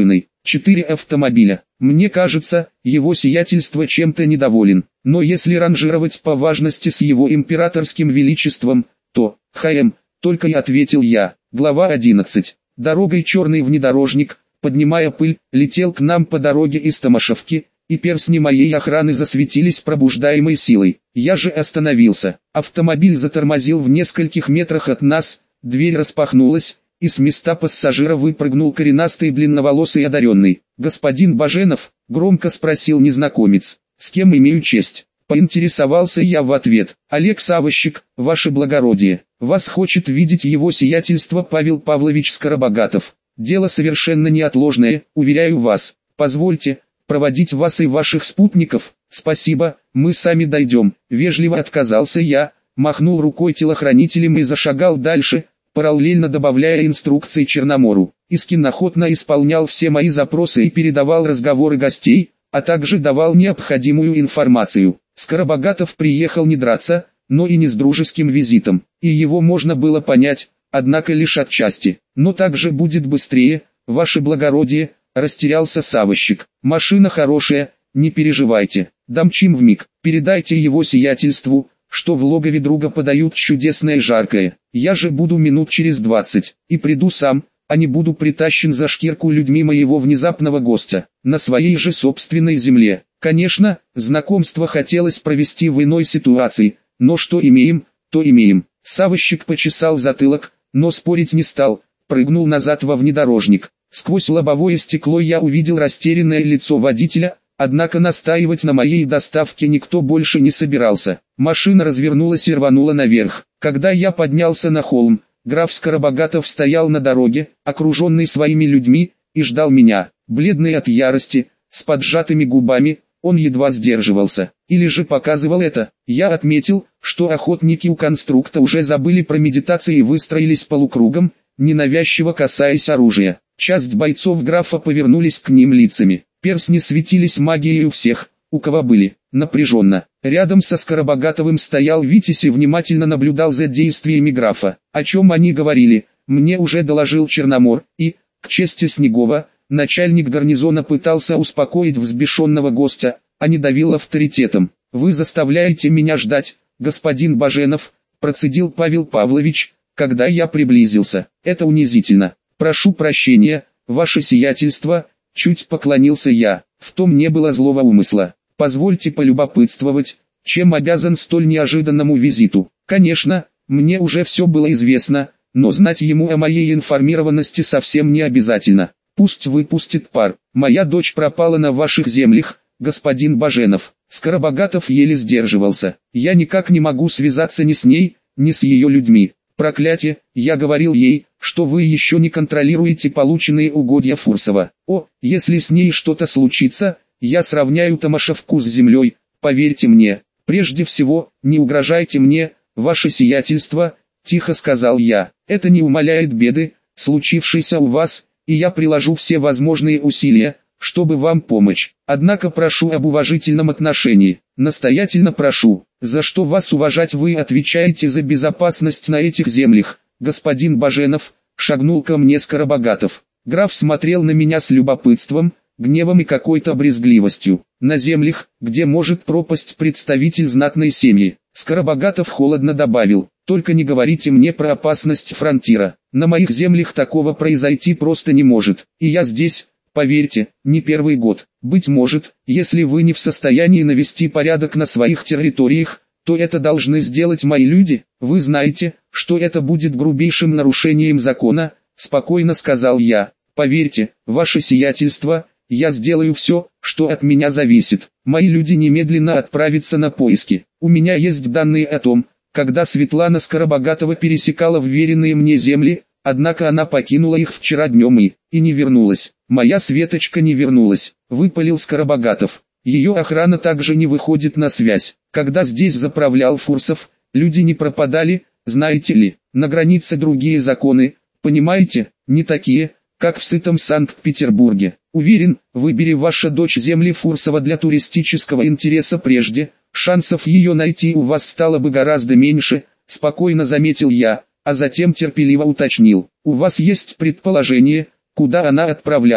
4 автомобиля. Мне кажется, его сиятельство чем-то недоволен. Но если ранжировать по важности с его императорским величеством, то, только и ответил я. Глава 11. Дорогой черный внедорожник, поднимая пыль, летел к нам по дороге из Томашевки, и перстни моей охраны засветились пробуждаемой силой. Я же остановился. Автомобиль затормозил в нескольких метрах от нас, дверь распахнулась, и с места пассажира выпрыгнул коренастый длинноволосый одаренный. «Господин Баженов?» — громко спросил незнакомец. «С кем имею честь?» Поинтересовался я в ответ. «Олег Савощик, ваше благородие. Вас хочет видеть его сиятельство Павел Павлович Скоробогатов. Дело совершенно неотложное, уверяю вас. Позвольте проводить вас и ваших спутников». «Спасибо, мы сами дойдем», — вежливо отказался я, махнул рукой телохранителем и зашагал дальше, параллельно добавляя инструкции Черномору. Искин охотно исполнял все мои запросы и передавал разговоры гостей, а также давал необходимую информацию. Скоробогатов приехал не драться, но и не с дружеским визитом, и его можно было понять, однако лишь отчасти. «Но так же будет быстрее, ваше благородие», — растерялся Савощик. «Машина хорошая, не переживайте, домчим вмиг, передайте его сиятельству, что в логове друга подают чудесное жаркое. Я же буду минут через 20, и приду сам, а не буду притащен за шкирку людьми моего внезапного гостя, на своей же собственной земле». Конечно, знакомство хотелось провести в иной ситуации, но что имеем, то имеем. Савощик почесал затылок, но спорить не стал, прыгнул назад во внедорожник. Сквозь лобовое стекло я увидел растерянное лицо водителя, однако настаивать на моей доставке никто больше не собирался. Машина развернулась и рванула наверх. Когда я поднялся на холм, граф Скоробогатов стоял на дороге, окруженный своими людьми, и ждал меня. Бледный от ярости, с поджатыми губами, он едва сдерживался, или же показывал это. Я отметил, что охотники у конструкта уже забыли про медитацию и выстроились полукругом, ненавязчиво касаясь оружия. Часть бойцов графа повернулись к ним лицами. Перстни светились магией у всех, у кого были. Напряженно. Рядом со Скоробогатовым стоял Витязь и внимательно наблюдал за действиями графа. О чем они говорили, мне уже доложил Черномор, и, к чести Снегова, начальник гарнизона пытался успокоить взбешенного гостя, а не давил авторитетом. «Вы заставляете меня ждать, господин Баженов», — процедил Павел Павлович, когда я приблизился. «Это унизительно. Прошу прощения, ваше сиятельство», — чуть поклонился я. В том не было злого умысла. «Позвольте полюбопытствовать, чем обязан столь неожиданному визиту». Конечно, мне уже все было известно, но знать ему о моей информированности совсем не обязательно. «Пусть выпустит пар. Моя дочь пропала на ваших землях, господин Баженов». Скоробогатов еле сдерживался. «Я никак не могу связаться ни с ней, ни с ее людьми. Проклятие, я говорил ей, что вы еще не контролируете полученные угодья Фурсова. О, если с ней что-то случится, я сравняю Томашевку с землей, поверьте мне. Прежде всего, не угрожайте мне, ваше сиятельство», — тихо сказал я. «Это не умаляет беды, случившейся у вас, и я приложу все возможные усилия, чтобы вам помочь. Однако прошу об уважительном отношении, настоятельно прошу. За что вас уважать, вы отвечаете за безопасность на этих землях, господин Баженов», — шагнул ко мне Скоробогатов. Граф смотрел на меня с любопытством, гневом и какой-то брезгливостью. «На землях, где может пропасть представитель знатной семьи», — Скоробогатов холодно добавил. «Только не говорите мне про опасность фронтира. На моих землях такого произойти просто не может. И я здесь, поверьте, не первый год. Быть может, если вы не в состоянии навести порядок на своих территориях, то это должны сделать мои люди. Вы знаете, что это будет грубейшим нарушением закона», — спокойно сказал я. «Поверьте, ваше сиятельство, я сделаю все, что от меня зависит. Мои люди немедленно отправятся на поиски. У меня есть данные о том, когда Светлана Скоробогатова пересекала вверенные мне земли, однако она покинула их вчера днем и не вернулась. Моя Светочка не вернулась», — выпалил Скоробогатов. «Ее охрана также не выходит на связь. Когда здесь заправлял Фурсов, люди не пропадали, знаете ли. На границе другие законы, понимаете, не такие, как в сытом Санкт-Петербурге. Уверен, выбери ваша дочь земли Фурсова для туристического интереса прежде, шансов ее найти у вас стало бы гораздо меньше», — спокойно заметил я, а затем терпеливо уточнил. «У вас есть предположение, куда она отправлялась?»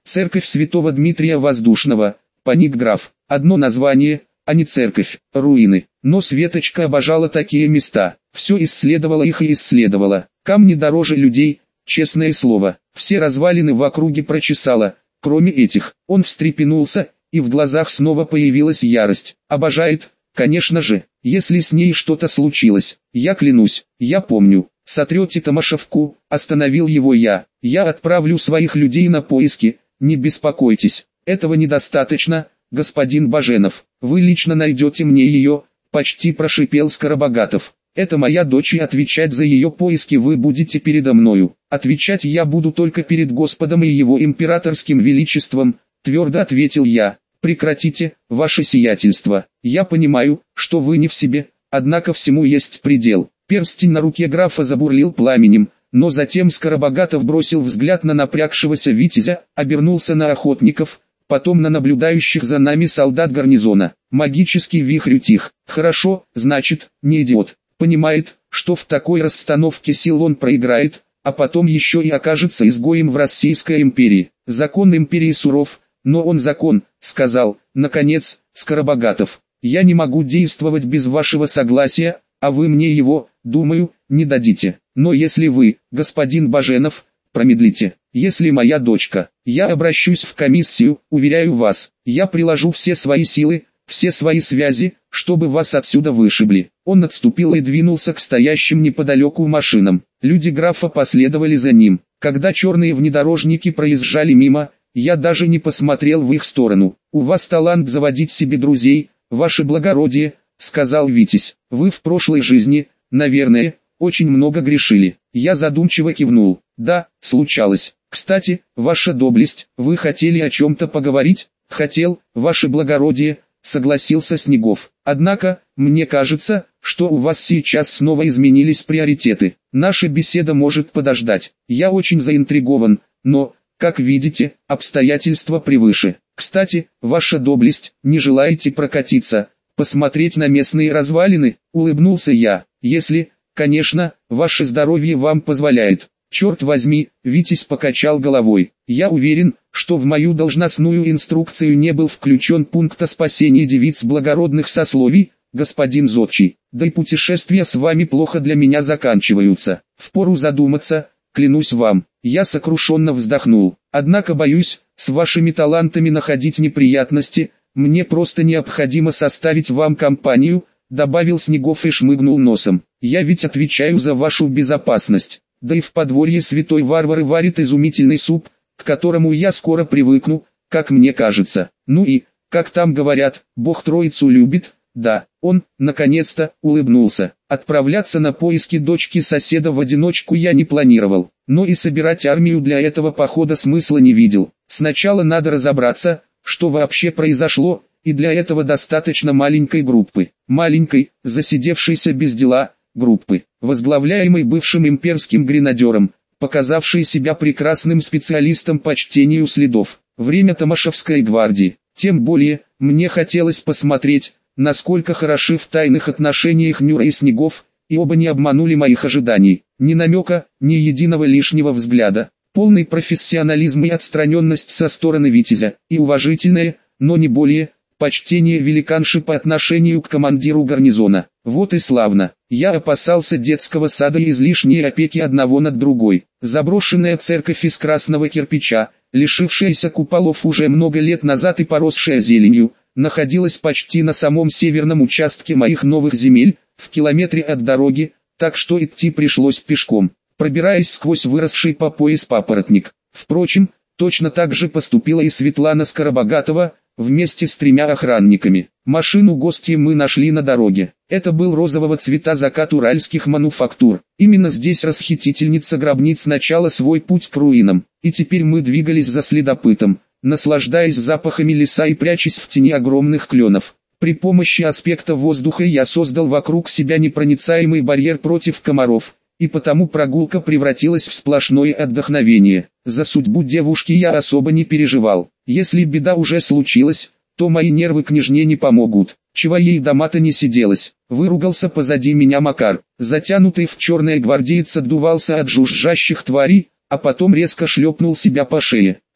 Церковь святого Дмитрия Воздушного, паник граф. Одно название, а не церковь, руины. Но Светочка обожала такие места. Все исследовала их и исследовала. Камни дороже людей, честное слово. Все развалины в округе прочесала, кроме этих. Он встрепенулся, и в глазах снова появилась ярость. Обожает, конечно же, если с ней что-то случилось. Я клянусь, я помню. Сотрете Томашевку, остановил его я. Я отправлю своих людей на поиски, не беспокойтесь. Этого недостаточно, господин Баженов. Вы лично найдете мне ее, почти прошипел Скоробогатов. Это моя дочь, и отвечать за ее поиски вы будете передо мною. Отвечать я буду только перед Господом и его императорским величеством, твердо ответил я. Прекратите, ваше сиятельство. Я понимаю, что вы не в себе, однако всему есть предел. Перстень на руке графа забурлил пламенем, но затем Скоробогатов бросил взгляд на напрягшегося витязя, обернулся на охотников, потом на наблюдающих за нами солдат гарнизона. Магический вихрь утих. Хорошо, значит, не идиот. Понимает, что в такой расстановке сил он проиграет, а потом еще и окажется изгоем в Российской империи. Закон империи суров, но он закон, сказал, наконец, Скоробогатов. Я не могу действовать без вашего согласия, а вы мне его, думаю, не дадите. Но если вы, господин Баженов, промедлите, если моя дочка, я обращусь в комиссию, уверяю вас, я приложу все свои силы, все свои связи, чтобы вас отсюда вышибли. Он отступил и двинулся к стоящим неподалеку машинам. Люди графа последовали за ним. Когда черные внедорожники проезжали мимо, я даже не посмотрел в их сторону. «У вас талант заводить себе друзей, ваше благородие», — сказал Витязь. «Вы в прошлой жизни, наверное, очень много грешили». Я задумчиво кивнул. «Да, случалось. Кстати, ваша доблесть, вы хотели о чем-то поговорить?» «Хотел, ваше благородие», — согласился Снегов. «Однако, мне кажется, что у вас сейчас снова изменились приоритеты. Наша беседа может подождать. Я очень заинтригован, но, как видите, обстоятельства превыше. Кстати, ваша доблесть, не желаете прокатиться, посмотреть на местные развалины?» — улыбнулся я. «Если, конечно, ваше здоровье вам позволяет». «Черт возьми», — Витязь покачал головой. «Я уверен, что в мою должностную инструкцию не был включен пункт о спасении девиц благородных сословий, господин Зодчий. Да и путешествия с вами плохо для меня заканчиваются. Впору задуматься, клянусь вам». Я сокрушенно вздохнул. «Однако боюсь, с вашими талантами находить неприятности, мне просто необходимо составить вам компанию», — добавил Снегов и шмыгнул носом. «Я ведь отвечаю за вашу безопасность. Да и в подворье святой Варвары варит изумительный суп, к которому я скоро привыкну, как мне кажется. Ну и, как там говорят, Бог Троицу любит». Да, он, наконец-то, улыбнулся. Отправляться на поиски дочки соседа в одиночку я не планировал, но и собирать армию для этого похода смысла не видел. Сначала надо разобраться, что вообще произошло, и для этого достаточно маленькой группы. Маленькой, засидевшейся без дела, группы, возглавляемой бывшим имперским гренадером, показавшей себя прекрасным специалистом по чтению следов. Время Томашевской гвардии. Тем более, мне хотелось посмотреть, насколько хороши в тайных отношениях Нюра и Снегов, и оба не обманули моих ожиданий. Ни намека, ни единого лишнего взгляда. Полный профессионализм и отстраненность со стороны Витязя, и уважительное, но не более, почтение великанши по отношению к командиру гарнизона. Вот и славно. Я опасался детского сада и излишней опеки одного над другой. Заброшенная церковь из красного кирпича, лишившаяся куполов уже много лет назад и поросшая зеленью, находилась почти на самом северном участке моих новых земель, в километре от дороги, так что идти пришлось пешком, пробираясь сквозь выросший по пояс папоротник. Впрочем, точно так же поступила и Светлана Скоробогатова, вместе с 3 охранниками. Машину гостей мы нашли на дороге. Это был розового цвета закат уральских мануфактур. Именно здесь расхитительница гробниц начала свой путь к руинам. И теперь мы двигались за следопытом, наслаждаясь запахами леса и прячась в тени огромных кленов. При помощи аспекта воздуха я создал вокруг себя непроницаемый барьер против комаров, и потому прогулка превратилась в сплошное отдохновение. За судьбу девушки я особо не переживал. Если беда уже случилась, то мои нервы княжне не помогут. Чего ей дома-то не сиделось. Выругался позади меня Макар. Затянутый в черное гвардеец отдувался от жужжащих тварей, а потом резко шлепнул себя по шее.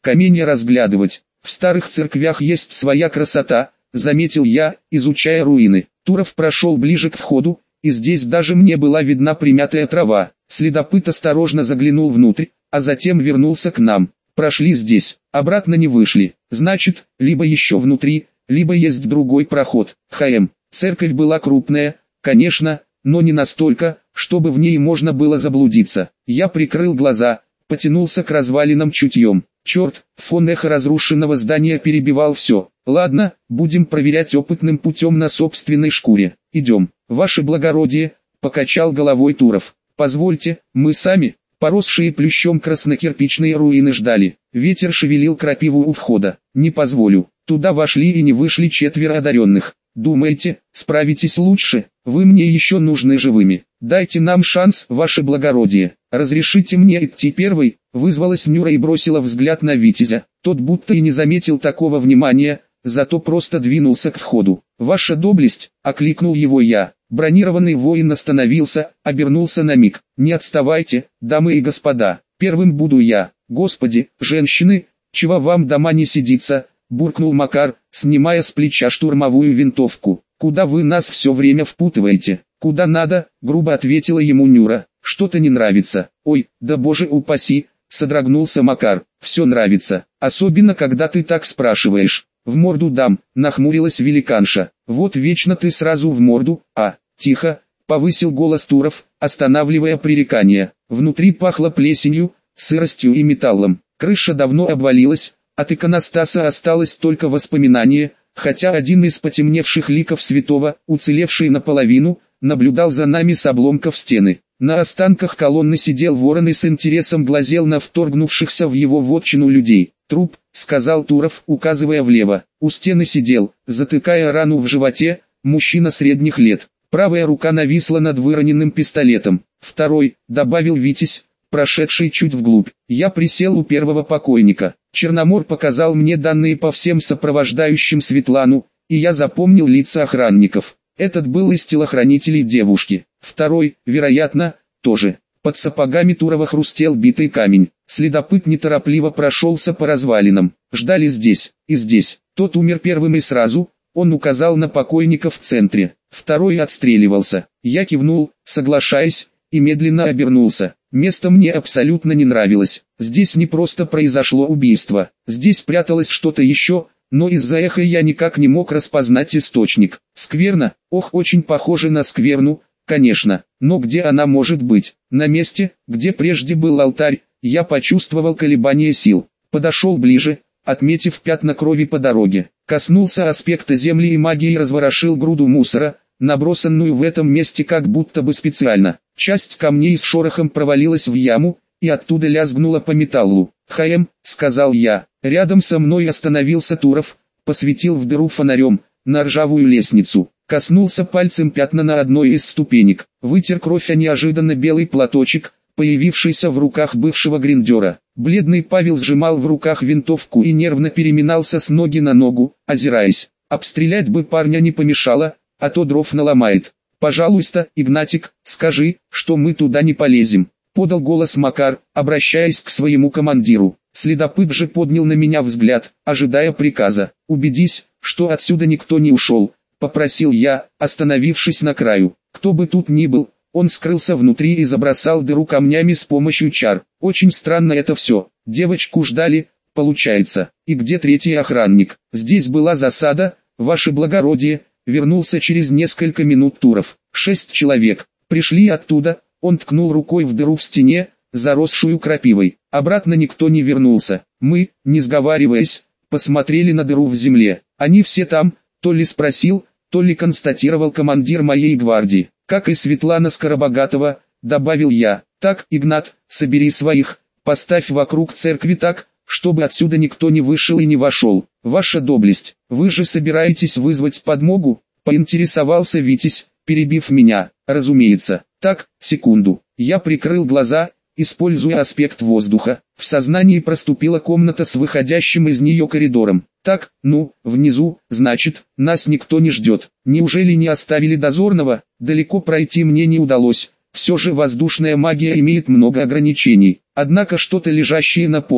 камни разглядывать. В старых церквях есть своя красота, заметил я, изучая руины. Туров прошел ближе к входу, и здесь даже мне была видна примятая трава. Следопыт осторожно заглянул внутрь, а затем вернулся к нам. Прошли здесь, обратно не вышли. Значит, либо еще внутри, либо есть другой проход. Церковь была крупная, конечно, но не настолько, чтобы в ней можно было заблудиться. Я прикрыл глаза, потянулся к развалинам чутьем. Черт, фон эхо разрушенного здания перебивал все. Ладно, будем проверять опытным путем на собственной шкуре. Идем. Ваше благородие, покачал головой Туров. Позвольте, мы сами. Поросшие плющом краснокирпичные руины ждали. Ветер шевелил крапиву у входа. Не позволю. Туда вошли и не вышли 4 одаренных. Думаете, справитесь лучше? Вы мне еще нужны живыми. Дайте нам шанс, ваше благородие. Разрешите мне идти первой? Вызвалась Нюра и бросила взгляд на Витязя. Тот будто и не заметил такого внимания, зато просто двинулся к входу. «Ваша доблесть!» — окликнул его я. Бронированный воин остановился, обернулся на миг. «Не отставайте, дамы и господа, первым буду я». «Господи, женщины, чего вам дома не сидится?» — буркнул Макар, снимая с плеча штурмовую винтовку. «Куда вы нас все время впутываете?» «Куда надо?» — грубо ответила ему Нюра. «Что-то не нравится». «Ой, да боже упаси!» — содрогнулся Макар. «Все нравится, особенно когда ты так спрашиваешь». «В морду дам», — нахмурилась великанша. «Вот вечно ты сразу в морду, а...» «Тихо», — повысил голос Туров, останавливая пререкание. Внутри пахло плесенью, сыростью и металлом. Крыша давно обвалилась, от иконостаса осталось только воспоминание, хотя один из потемневших ликов святого, уцелевший наполовину, наблюдал за нами с обломков стены. На останках колонны сидел ворон и с интересом глазел на вторгнувшихся в его вотчину людей. «Труп», — сказал Туров, указывая влево. У стены сидел, затыкая рану в животе, мужчина средних лет. Правая рука нависла над выроненным пистолетом. «Второй», — добавил Витязь, прошедший чуть вглубь. Я присел у первого покойника. Черномор показал мне данные по всем сопровождающим Светлану, и я запомнил лица охранников. Этот был из телохранителей девушки. Второй, вероятно, тоже. Под сапогами Турова хрустел битый камень. Следопыт неторопливо прошелся по развалинам. Ждали здесь, и здесь. Тот умер первым и сразу, он указал на покойника в центре. Второй отстреливался. Я кивнул, соглашаясь, и медленно обернулся. Место мне абсолютно не нравилось. Здесь не просто произошло убийство. Здесь пряталось что-то еще, но из-за эха я никак не мог распознать источник. Скверна? Ох, очень похоже на скверну, конечно. Но где она может быть? На месте, где прежде был алтарь, я почувствовал колебание сил. Подошел ближе, отметив пятна крови по дороге. Коснулся аспекта земли и магии и разворошил груду мусора, набросанную в этом месте как будто бы специально. Часть камней с шорохом провалилась в яму, и оттуда лязгнула по металлу. «Сказал я. Рядом со мной остановился Туров, посветил в дыру фонарем, на ржавую лестницу. Коснулся пальцем пятна на одной из ступенек, вытер кровь о неожиданно белый платочек, появившийся в руках бывшего гриндера. Бледный Павел сжимал в руках винтовку и нервно переминался с ноги на ногу, озираясь. Обстрелять бы парня не помешало, а то дров наломает. «Пожалуйста, Игнатик, скажи, что мы туда не полезем», — подал голос Макар, обращаясь к своему командиру. Следопыт же поднял на меня взгляд, ожидая приказа. «Убедись, что отсюда никто не ушел», — попросил я, остановившись на краю. Кто бы тут ни был, он скрылся внутри и забросал дыру камнями с помощью чар. Очень странно это все. Девочку ждали, получается. И где третий охранник? Здесь была засада, ваше благородие. Вернулся через несколько минут Туров. 6 человек. Пришли оттуда, он ткнул рукой в дыру в стене, заросшую крапивой. Обратно никто не вернулся. Мы, не сговариваясь, посмотрели на дыру в земле. Они все там, то ли спросил, то ли констатировал командир моей гвардии. Как и Светлана Скоробогатова, добавил я. Так, Игнат, собери своих, поставь вокруг церкви так, чтобы отсюда никто не вышел и не вошел. Ваша доблесть, вы же собираетесь вызвать подмогу? Поинтересовался Витязь, перебив меня. Разумеется. Так, секунду. Я прикрыл глаза, используя аспект воздуха. В сознании проступила комната с выходящим из нее коридором. Так, ну, внизу, значит, нас никто не ждет. Неужели не оставили дозорного? Далеко пройти мне не удалось. Все же воздушная магия имеет много ограничений. Однако что-то лежащее на полу,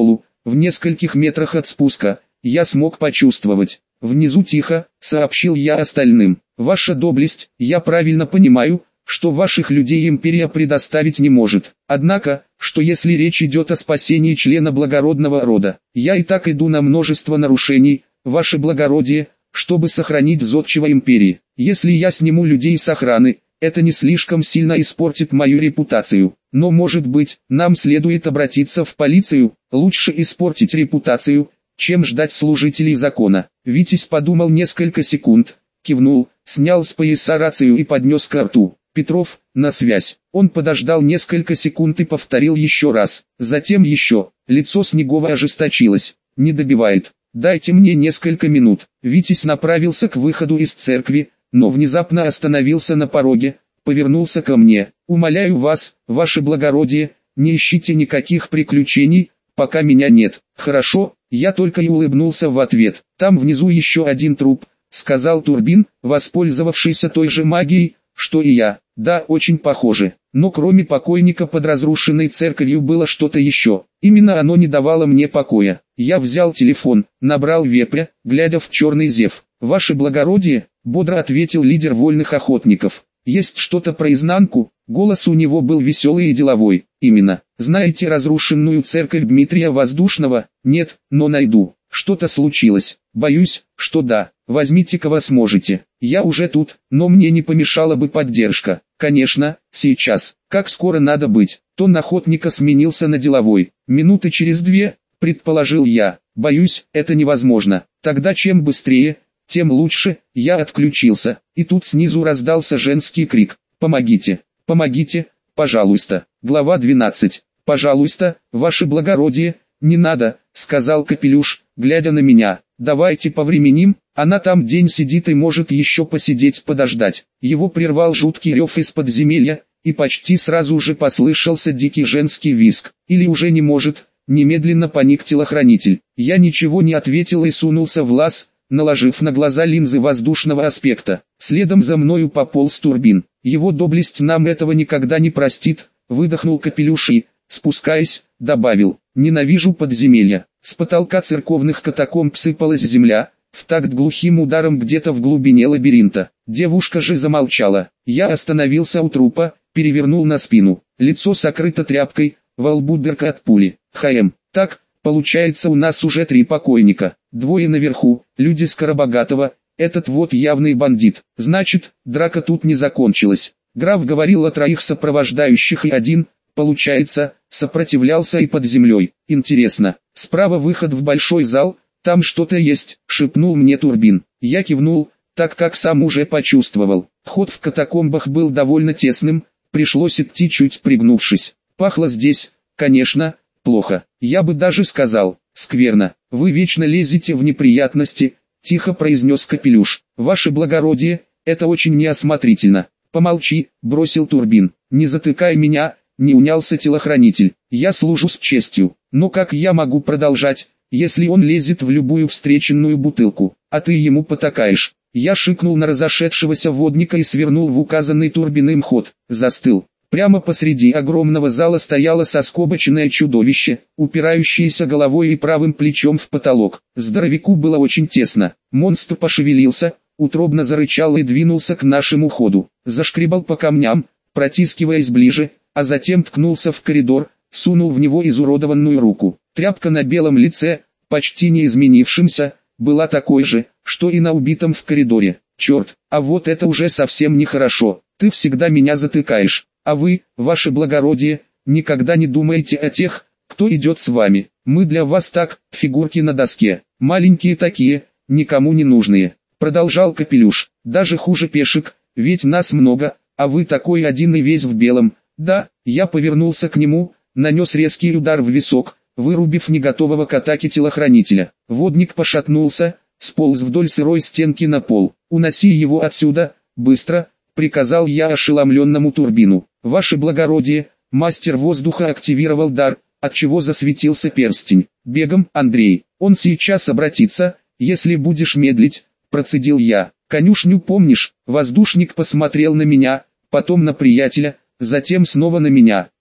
В нескольких метрах от спуска я смог почувствовать. Внизу тихо, сообщил я остальным. Ваша доблесть, я правильно понимаю, что ваших людей империя предоставить не может. Однако, что если речь идет о спасении члена благородного рода, я и так иду на множество нарушений, ваше благородие, чтобы сохранить зодчего империи. Если я сниму людей с охраны, это не слишком сильно испортит мою репутацию. Но может быть, нам следует обратиться в полицию, лучше испортить репутацию, чем ждать служителей закона. Витязь подумал несколько секунд, кивнул, снял с пояса рацию и поднес ко рту. Петров, на связь. Он подождал несколько секунд и повторил еще раз. Затем еще. Лицо Снегова ожесточилось. Не добивает. Дайте мне несколько минут. Витязь направился к выходу из церкви, но внезапно остановился на пороге, повернулся ко мне. Умоляю вас, ваше благородие, не ищите никаких приключений, пока меня нет. Хорошо, я только и улыбнулся в ответ. Там внизу еще один труп, сказал Турбин, воспользовавшийся той же магией, что и я. Да, очень похоже. Но кроме покойника под разрушенной церковью было что-то еще. Именно оно не давало мне покоя. Я взял телефон, набрал вепря, глядя в черный зев. «Ваше благородие», — бодро ответил лидер вольных охотников. «Есть что-то про изнанку?» Голос у него был веселый и деловой. «Именно. Знаете разрушенную церковь Дмитрия Воздушного?» «Нет, но найду». «Что-то случилось?» «Боюсь, что да. Возьмите-ка вас сможете. Я уже тут, но мне не помешала бы поддержка». «Конечно, сейчас. Как скоро надо быть?» Тон охотника сменился на деловой. «Минуты через 2, предположил я. «Боюсь, это невозможно. Тогда чем быстрее, тем лучше». Я отключился, и тут снизу раздался женский крик. «Помогите! Помогите, пожалуйста!» Глава 12. «Пожалуйста, ваше благородие, не надо», — сказал Капелюш, глядя на меня. «Давайте повременим, она там день сидит и может еще посидеть подождать». Его прервал жуткий рев из подземелья, и почти сразу же послышался дикий женский визг. «Или уже не может», — немедленно паник телохранитель. Я ничего не ответил и сунулся в лаз, наложив на глаза линзы воздушного аспекта. Следом за мною пополз Турбин. «Его доблесть нам этого никогда не простит», — выдохнул Капелюш и, спускаясь, добавил: «Ненавижу подземелья». С потолка церковных катакомб сыпалась земля, в такт глухим ударом где-то в глубине лабиринта. Девушка же замолчала. Я остановился у трупа, перевернул на спину. Лицо сокрыто тряпкой, во лбу дырка от пули. Так, получается, у нас уже 3 покойника. 2 наверху, люди Скоробогатого, этот вот явный бандит. Значит, драка тут не закончилась. Граф говорил о 3 сопровождающих и 1, получается, сопротивлялся и под землей. Интересно, справа выход в большой зал, там что-то есть, шепнул мне Турбин. Я кивнул, так как сам уже почувствовал. Ход в катакомбах был довольно тесным, пришлось идти чуть пригнувшись. Пахло здесь, конечно, плохо. Я бы даже сказал, скверно. «Вы вечно лезете в неприятности», — тихо произнес Капелюш. «Ваше благородие, это очень неосмотрительно». «Помолчи», — бросил Турбин. «Не затыкай меня», — не унялся телохранитель. «Я служу с честью. Но как я могу продолжать, если он лезет в любую встреченную бутылку, а ты ему потакаешь?» Я шикнул на разошедшегося водника и свернул в указанный Турбиным ход. Застыл. Прямо посреди огромного зала стояло соскобоченное чудовище, упирающееся головой и правым плечом в потолок. Здоровяку было очень тесно. Монстр пошевелился, утробно зарычал и двинулся к нашему ходу. Зашкребал по камням, протискиваясь ближе, а затем ткнулся в коридор, сунул в него изуродованную руку. Тряпка на белом лице, почти не изменившимся, была такой же, что и на убитом в коридоре. «Черт, а вот это уже совсем нехорошо. Ты всегда меня затыкаешь. А вы, ваше благородие, никогда не думаете о тех, кто идет с вами. Мы для вас так, фигурки на доске, маленькие такие, никому не нужные», — продолжал Капелюш. «Даже хуже пешек, ведь нас много, а вы такой один и весь в белом». «Да», — я повернулся к нему, нанес резкий удар в висок, вырубив неготового к атаке телохранителя. Водник пошатнулся, сполз вдоль сырой стенки на пол. «Уноси его отсюда, быстро», — приказал я ошеломленному Турбину. «Ваше благородие», — мастер воздуха активировал дар, отчего засветился перстень. «Бегом, Андрей, он сейчас обратится, если будешь медлить», — процедил я. «Конюшню помнишь?» Воздушник посмотрел на меня, потом на приятеля, затем снова на меня.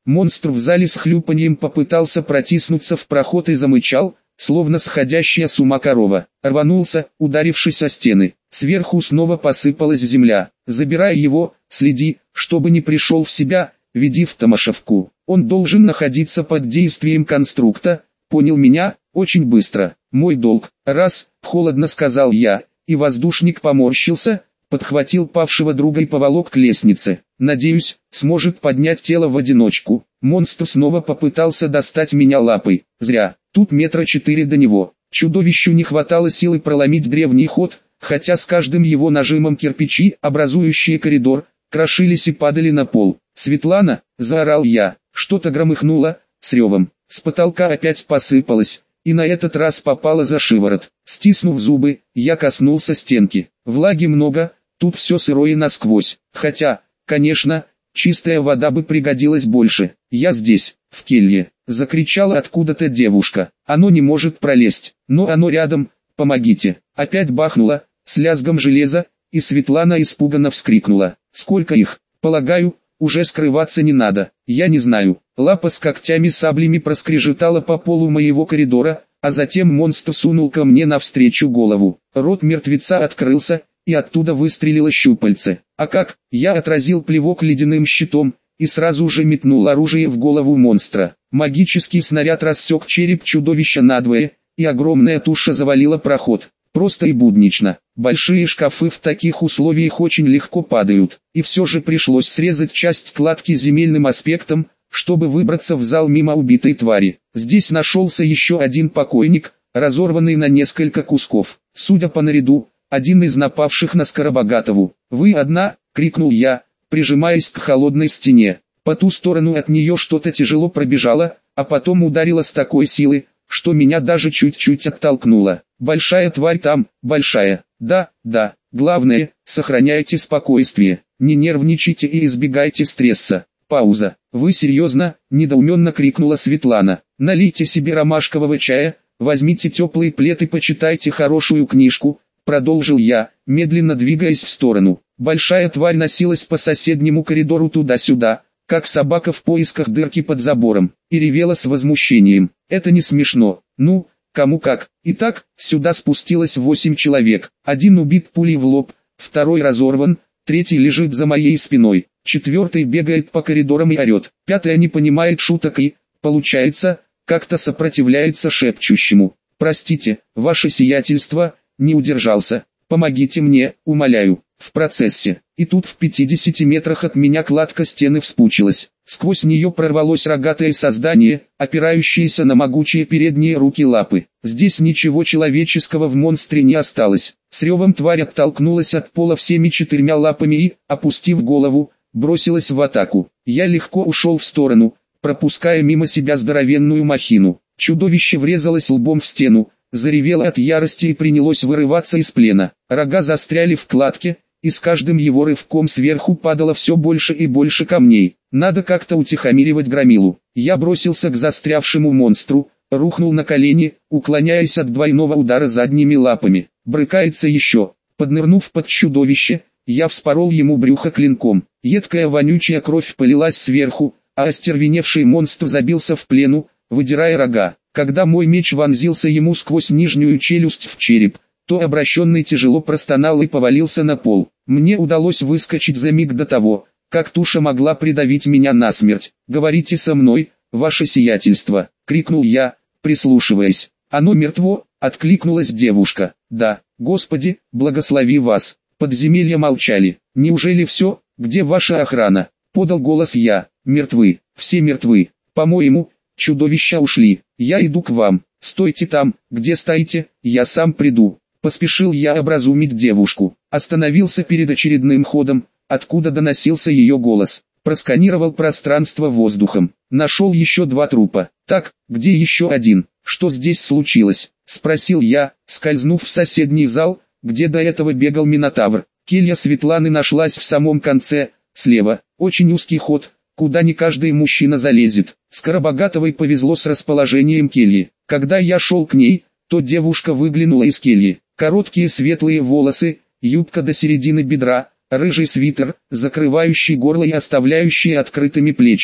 Монстр в зале с хлюпаньем попытался протиснуться в проход и замычал, словно сходящая с ума корова. Рванулся, ударившись о стены. Сверху снова посыпалась земля. «Забирай его, следи, чтобы не пришел в себя, веди в Томашевку. Он должен находиться под действием конструкта, понял меня, очень быстро. Мой долг». «Раз», — холодно сказал я, и воздушник поморщился, подхватил павшего друга и поволок к лестнице. «Надеюсь, сможет поднять тело в одиночку». Монстр снова попытался достать меня лапой. Зря. Тут 4 метра до него. Чудовищу не хватало силы проломить древний ход, хотя с каждым его нажимом кирпичи, образующие коридор, крошились и падали на пол. «Светлана!» – заорал я. Что-то громыхнуло, с ревом. С потолка опять посыпалось, и на этот раз попало за шиворот. Стиснув зубы, я коснулся стенки. Влаги много, тут все сырое насквозь. Хотя, конечно, чистая вода бы пригодилась больше. «Я здесь, в келье!» — закричала откуда-то девушка. «Оно не может пролезть, но оно рядом, помогите!» Опять бахнуло, с лязгом железа, и Светлана испуганно вскрикнула. «Сколько их? Полагаю, уже скрываться не надо. Я не знаю». Лапа с когтями-саблями проскрежетала по полу моего коридора, а затем монстр сунул ко мне навстречу голову. Рот мертвеца открылся, и оттуда выстрелило щупальце. А как? Я отразил плевок ледяным щитом, и сразу же метнул оружие в голову монстра. Магический снаряд рассек череп чудовища надвое, и огромная туша завалила проход. Просто и буднично. Большие шкафы в таких условиях очень легко падают, и все же пришлось срезать часть кладки земельным аспектом, чтобы выбраться в зал мимо убитой твари. Здесь нашелся еще один покойник, разорванный на несколько кусков. Судя по наряду, один из напавших на Скоробогатову. «Вы одна?» — крикнул я, прижимаясь к холодной стене. По ту сторону от нее что-то тяжело пробежало, а потом ударило с такой силы, что меня даже чуть-чуть оттолкнуло. «Большая тварь там, большая. Да, да. Главное, сохраняйте спокойствие, не нервничайте и избегайте стресса». Пауза. «Вы серьезно?» – недоуменно крикнула Светлана. «Налейте себе ромашкового чая, возьмите теплый плед и почитайте хорошую книжку», – продолжил я, медленно двигаясь в сторону. Большая тварь носилась по соседнему коридору туда-сюда, как собака в поисках дырки под забором, и ревела с возмущением. «Это не смешно. Ну, кому как». Итак, сюда спустилось 8 человек. Один убит пулей в лоб, второй разорван, третий лежит за моей спиной, четвертый бегает по коридорам и орет, пятый не понимает шуток и, получается, как-то сопротивляется шепчущему. «Простите, ваше сиятельство», не удержался. «Помогите мне, умоляю». В процессе, и тут в 50 метрах от меня кладка стены вспучилась. Сквозь нее прорвалось рогатое создание, опирающееся на могучие передние руки-лапы. Здесь ничего человеческого в монстре не осталось. С ревом тварь оттолкнулась от пола всеми 4 лапами и, опустив голову, бросилась в атаку. Я легко ушел в сторону, пропуская мимо себя здоровенную махину. Чудовище врезалось лбом в стену, заревело от ярости и принялось вырываться из плена. Рога застряли в кладке, и с каждым его рывком сверху падало все больше и больше камней. Надо как-то утихомиривать громилу. Я бросился к застрявшему монстру, рухнул на колени, уклоняясь от двойного удара задними лапами. Брыкается еще. Поднырнув под чудовище, я вспорол ему брюхо клинком. Едкая вонючая кровь полилась сверху, а остервеневший монстр забился в плену, выдирая рога. Когда мой меч вонзился ему сквозь нижнюю челюсть в череп, то обращенный тяжело простонал и повалился на пол. Мне удалось выскочить за миг до того, как туша могла придавить меня насмерть. «Говорите со мной, ваше сиятельство!» — крикнул я, прислушиваясь. «Оно мертво!» — откликнулась девушка. «Да, Господи, благослови вас!» Подземелья молчали. «Неужели все? Где ваша охрана?» — подал голос я. «Мертвы, все мертвы. По-моему, чудовища ушли. Я иду к вам. Стойте там, где стоите, я сам приду». Поспешил я образумить девушку. Остановился перед очередным ходом, откуда доносился ее голос. Просканировал пространство воздухом. Нашел еще 2 трупа. «Так, где еще один? Что здесь случилось?» — спросил я, скользнув в соседний зал, где до этого бегал Минотавр. Келья Светланы нашлась в самом конце, слева. Очень узкий ход, куда не каждый мужчина залезет. Скоробогатовой повезло с расположением кельи. Когда я шел к ней, то девушка выглянула из кельи. Короткие светлые волосы, юбка до середины бедра, рыжий свитер, закрывающий горло и оставляющий открытыми плечи.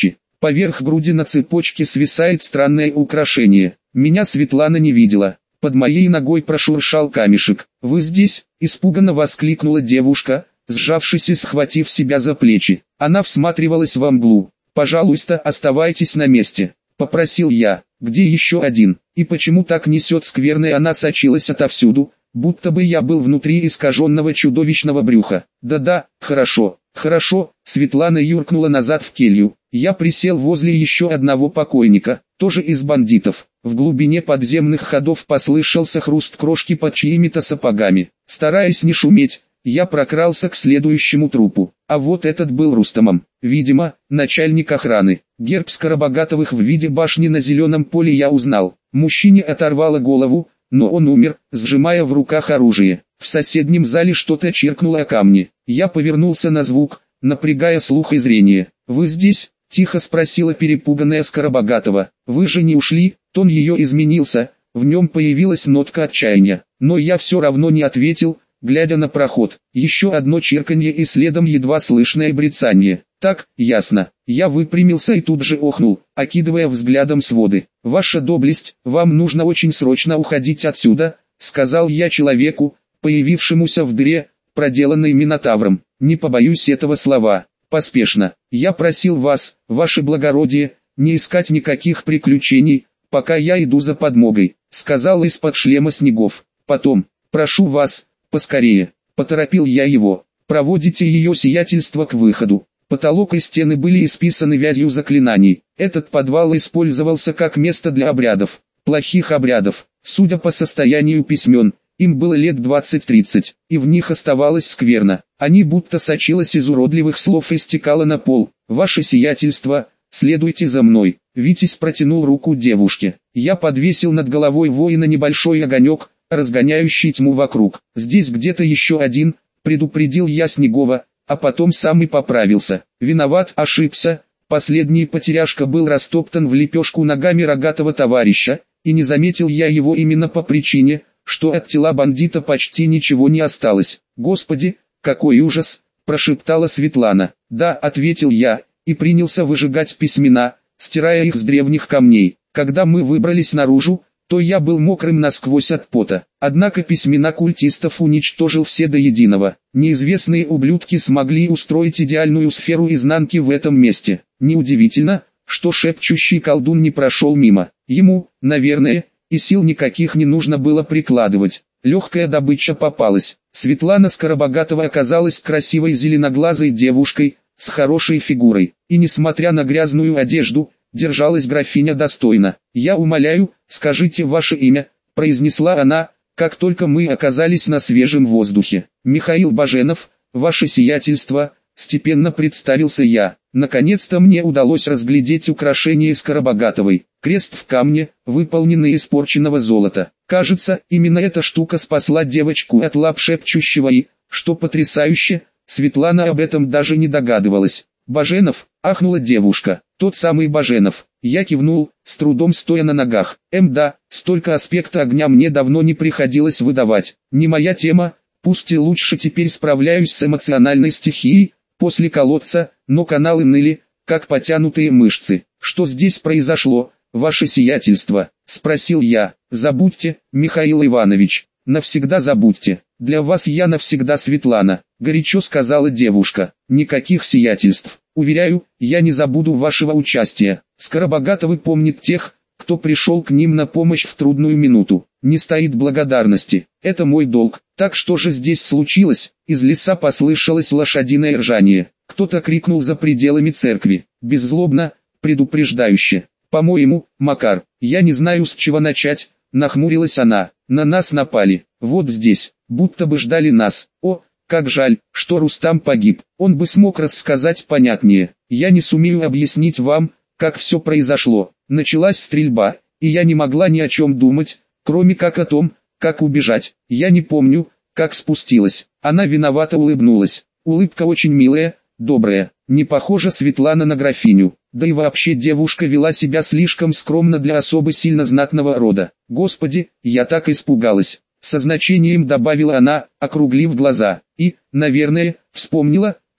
Поверх груди на цепочке свисает странное украшение. Меня Светлана не видела. Под моей ногой прошуршал камешек. «Вы здесь?» – испуганно воскликнула девушка, сжавшись и схватив себя за плечи. Она всматривалась во мглу. «Пожалуйста, оставайтесь на месте», – попросил я. «Где еще один? И почему так несет скверной?» Она сочилась отовсюду, будто бы я был внутри искаженного чудовищного брюха. «Да-да, хорошо, хорошо». Светлана юркнула назад в келью. Я присел возле еще одного покойника, тоже из бандитов. В глубине подземных ходов послышался хруст крошки под чьими-то сапогами. Стараясь не шуметь, я прокрался к следующему трупу. А вот этот был Рустамом. Видимо, начальник охраны. Герб Скоробогатовых в виде башни на зеленом поле я узнал. Мужчине оторвало голову, но он умер, сжимая в руках оружие. В соседнем зале что-то чиркнуло о камни. Я повернулся на звук, напрягая слух и зрение. «Вы здесь?» – тихо спросила перепуганная Скоробогатова. «Вы же не ушли?» Тон ее изменился, в нем появилась нотка отчаяния. Но я все равно не ответил, глядя на проход. Еще одно чирканье и следом едва слышное брецанье. «Так, ясно». Я выпрямился и тут же охнул, окидывая взглядом своды. «Ваша доблесть, вам нужно очень срочно уходить отсюда», — сказал я человеку, появившемуся в дыре, проделанной Минотавром. «Не побоюсь этого слова. Поспешно. Я просил вас, ваше благородие, не искать никаких приключений, пока я иду за подмогой», — сказал из-под шлема Снегов. «Потом, прошу вас, поскорее», — поторопил я его. «Проводите ее сиятельство к выходу». Потолок и стены были исписаны вязью заклинаний. Этот подвал использовался как место для обрядов, плохих обрядов. Судя по состоянию письмен, им было лет 20-30, и в них оставалось скверно. Они будто сочилось из уродливых слов и стекало на пол. «Ваше сиятельство, следуйте за мной». Витязь протянул руку девушке. Я подвесил над головой воина небольшой огонек, разгоняющий тьму вокруг. «Здесь где-то еще один», — предупредил я Снегова, а потом сам и поправился. «Виноват, ошибся». Последний потеряшка был растоптан в лепешку ногами рогатого товарища, и не заметил я его именно по причине, что от тела бандита почти ничего не осталось. «Господи, какой ужас!» – прошептала Светлана. «Да», – ответил я, и принялся выжигать письмена, стирая их с древних камней. Когда мы выбрались наружу, то я был мокрым насквозь от пота. Однако письмена культистов уничтожил все до единого. Неизвестные ублюдки смогли устроить идеальную сферу изнанки в этом месте. Неудивительно, что шепчущий колдун не прошел мимо. Ему, наверное, и сил никаких не нужно было прикладывать. Легкая добыча попалась. Светлана Скоробогатова оказалась красивой зеленоглазой девушкой, с хорошей фигурой. И несмотря на грязную одежду, держалась графиня достойно. «Я умоляю, скажите ваше имя», – произнесла она, как только мы оказались на свежем воздухе. «Михаил Баженов, ваше сиятельство», – степенно представился я. Наконец-то мне удалось разглядеть украшение Скоробогатовой. Крест в камне, выполненный из порченного золота. Кажется, именно эта штука спасла девочку от лап шепчущего и, что потрясающе, Светлана об этом даже не догадывалась. «Баженов», – ахнула девушка, – «тот самый Баженов». Я кивнул, с трудом стоя на ногах. Да, столько аспекта огня мне давно не приходилось выдавать. Не моя тема, пусть и лучше теперь справляюсь с эмоциональной стихией, после колодца, но каналы ныли, как потянутые мышцы. «Что здесь произошло, ваше сиятельство?» – спросил я. «Забудьте, Михаил Иванович, навсегда забудьте. Для вас я навсегда Светлана», – горячо сказала девушка. «Никаких сиятельств. Уверяю, я не забуду вашего участия. Скоробогатовы помнит тех, кто пришел к ним на помощь в трудную минуту. Не стоит благодарности. Это мой долг». «Так что же здесь случилось?» Из леса послышалось лошадиное ржание. Кто-то крикнул за пределами церкви. Беззлобно, предупреждающе. «По-моему, Макар, я не знаю, с чего начать», — нахмурилась она. «На нас напали. Вот здесь, будто бы ждали нас. О, как жаль, что Рустам погиб. Он бы смог рассказать понятнее. Я не сумею объяснить вам, как все произошло. Началась стрельба, и я не могла ни о чем думать, кроме как о том, как убежать. Я не помню, как спустилась». Она виновато улыбнулась. Улыбка очень милая, добрая. Не похожа Светлана на графиню. Да и вообще девушка вела себя слишком скромно для особо сильно знатного рода. «Господи, я так испугалась», — со значением добавила она, округлив глаза. И, наверное, вспомнила,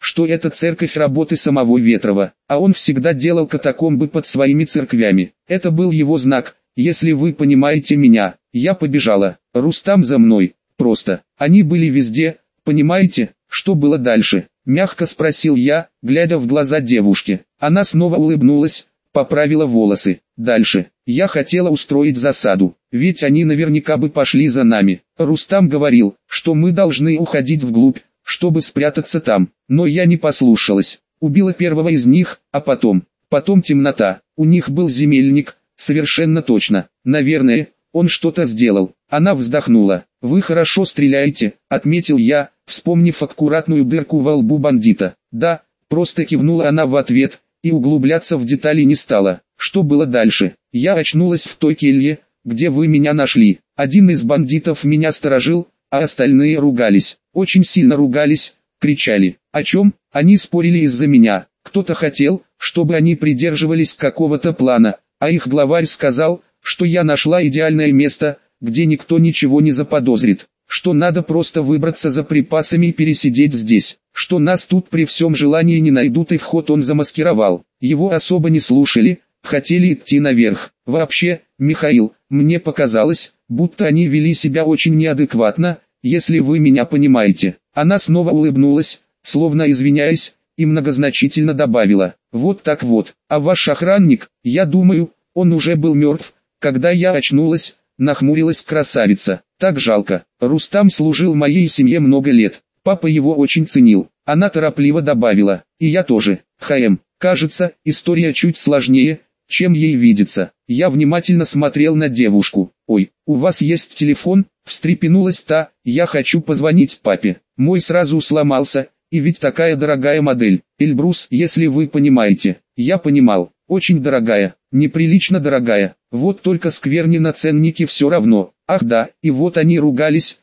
что это церковь работы самого Ветрова, а он всегда делал катакомбы под своими церквями. Это был его знак, если вы понимаете меня. Я побежала, Рустам за мной, просто. Они были везде, понимаете, что было дальше? Мягко спросил я, глядя в глаза девушки. Она снова улыбнулась, поправила волосы. Дальше. Я хотела устроить засаду, ведь они наверняка бы пошли за нами. Рустам говорил, что мы должны уходить вглубь, чтобы спрятаться там. Но я не послушалась. Убила первого из них, а потом темнота. У них был земельник, совершенно точно. Наверное, он что-то сделал. Она вздохнула. «Вы хорошо стреляете», — отметил я, вспомнив аккуратную дырку во лбу бандита. «Да», — просто кивнула она в ответ, и углубляться в детали не стала. Что было дальше? Я очнулась в той келье, где вы меня нашли. Один из бандитов меня сторожил, а остальные ругались. Очень сильно ругались, кричали. О чем? Они спорили из-за меня. Кто-то хотел, чтобы они придерживались какого-то плана, а их главарь сказал, что я нашла идеальное место, где никто ничего не заподозрит, что надо просто выбраться за припасами и пересидеть здесь, что нас тут при всем желании не найдут, и вход он замаскировал. Его особо не слушали, хотели идти наверх. Вообще, Михаил, мне показалось, будто они вели себя очень неадекватно, если вы меня понимаете. Она снова улыбнулась, словно извиняясь, и многозначительно добавила: вот так вот, а ваш охранник, я думаю, он уже был мертв, когда я очнулась. Нахмурилась красавица. Так жалко. Рустам служил моей семье много лет. Папа его очень ценил. Она торопливо добавила: и я тоже. Кажется, история чуть сложнее, чем ей видится. Я внимательно смотрел на девушку. Ой, у вас есть телефон? Встрепенулась та. Я хочу позвонить папе. Мой сразу сломался, и ведь такая дорогая модель. Эльбрус, если вы понимаете. Я понимал. Очень дорогая, неприлично дорогая. Вот только скверни на ценнике все равно. Ах да, и вот они ругались,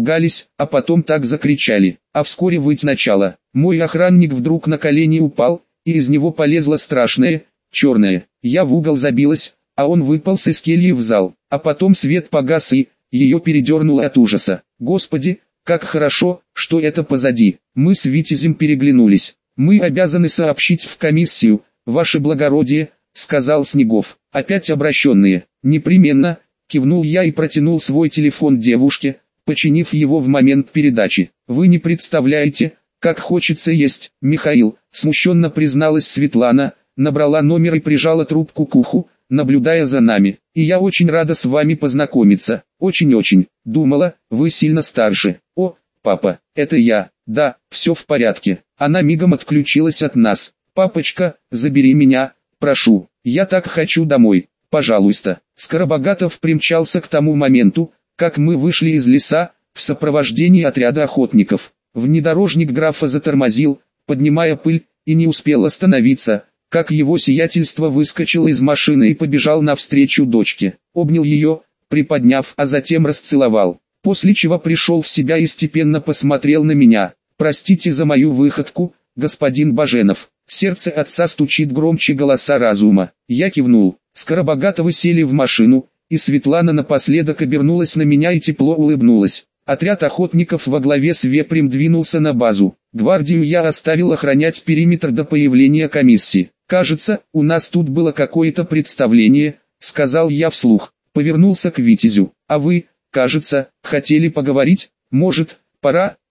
а потом так закричали. А вскоре выть начало. Мой охранник вдруг на колени упал, и из него полезла страшная, черная. Я в угол забилась, а он выполз из кельи в зал. А потом свет погас и ее передернуло от ужаса. Господи, как хорошо, что это позади. Мы с Витязем переглянулись. Мы обязаны сообщить в комиссию, ваше благородие, сказал Снегов. Опять обращенные. Непременно, кивнул я и протянул свой телефон девушке, починив его в момент передачи. Вы не представляете, как хочется есть, Михаил, смущенно призналась Светлана, набрала номер и прижала трубку к уху, наблюдая за нами. И я очень рада с вами познакомиться. Очень-очень. Думала, вы сильно старше. О, папа, это я. Да, все в порядке. Она мигом отключилась от нас. Папочка, забери меня, прошу. Я так хочу домой. Пожалуйста. Скоробогатов примчался к тому моменту, как мы вышли из леса, в сопровождении отряда охотников. Внедорожник графа затормозил, поднимая пыль, и не успел остановиться, как его сиятельство выскочил из машины и побежал навстречу дочке. Обнял ее, приподняв, а затем расцеловал. После чего пришел в себя и степенно посмотрел на меня. «Простите за мою выходку, господин Баженов». Сердце отца стучит громче голоса разума. Я кивнул. Скоробогатовы сели в машину, и Светлана напоследок обернулась на меня и тепло улыбнулась. Отряд охотников во главе с Вепрем двинулся на базу. Гвардию я оставил охранять периметр до появления комиссии. «Кажется, у нас тут было какое-то представление», — сказал я вслух. Повернулся к Витязю. «А вы, кажется, хотели поговорить? Может, пора?»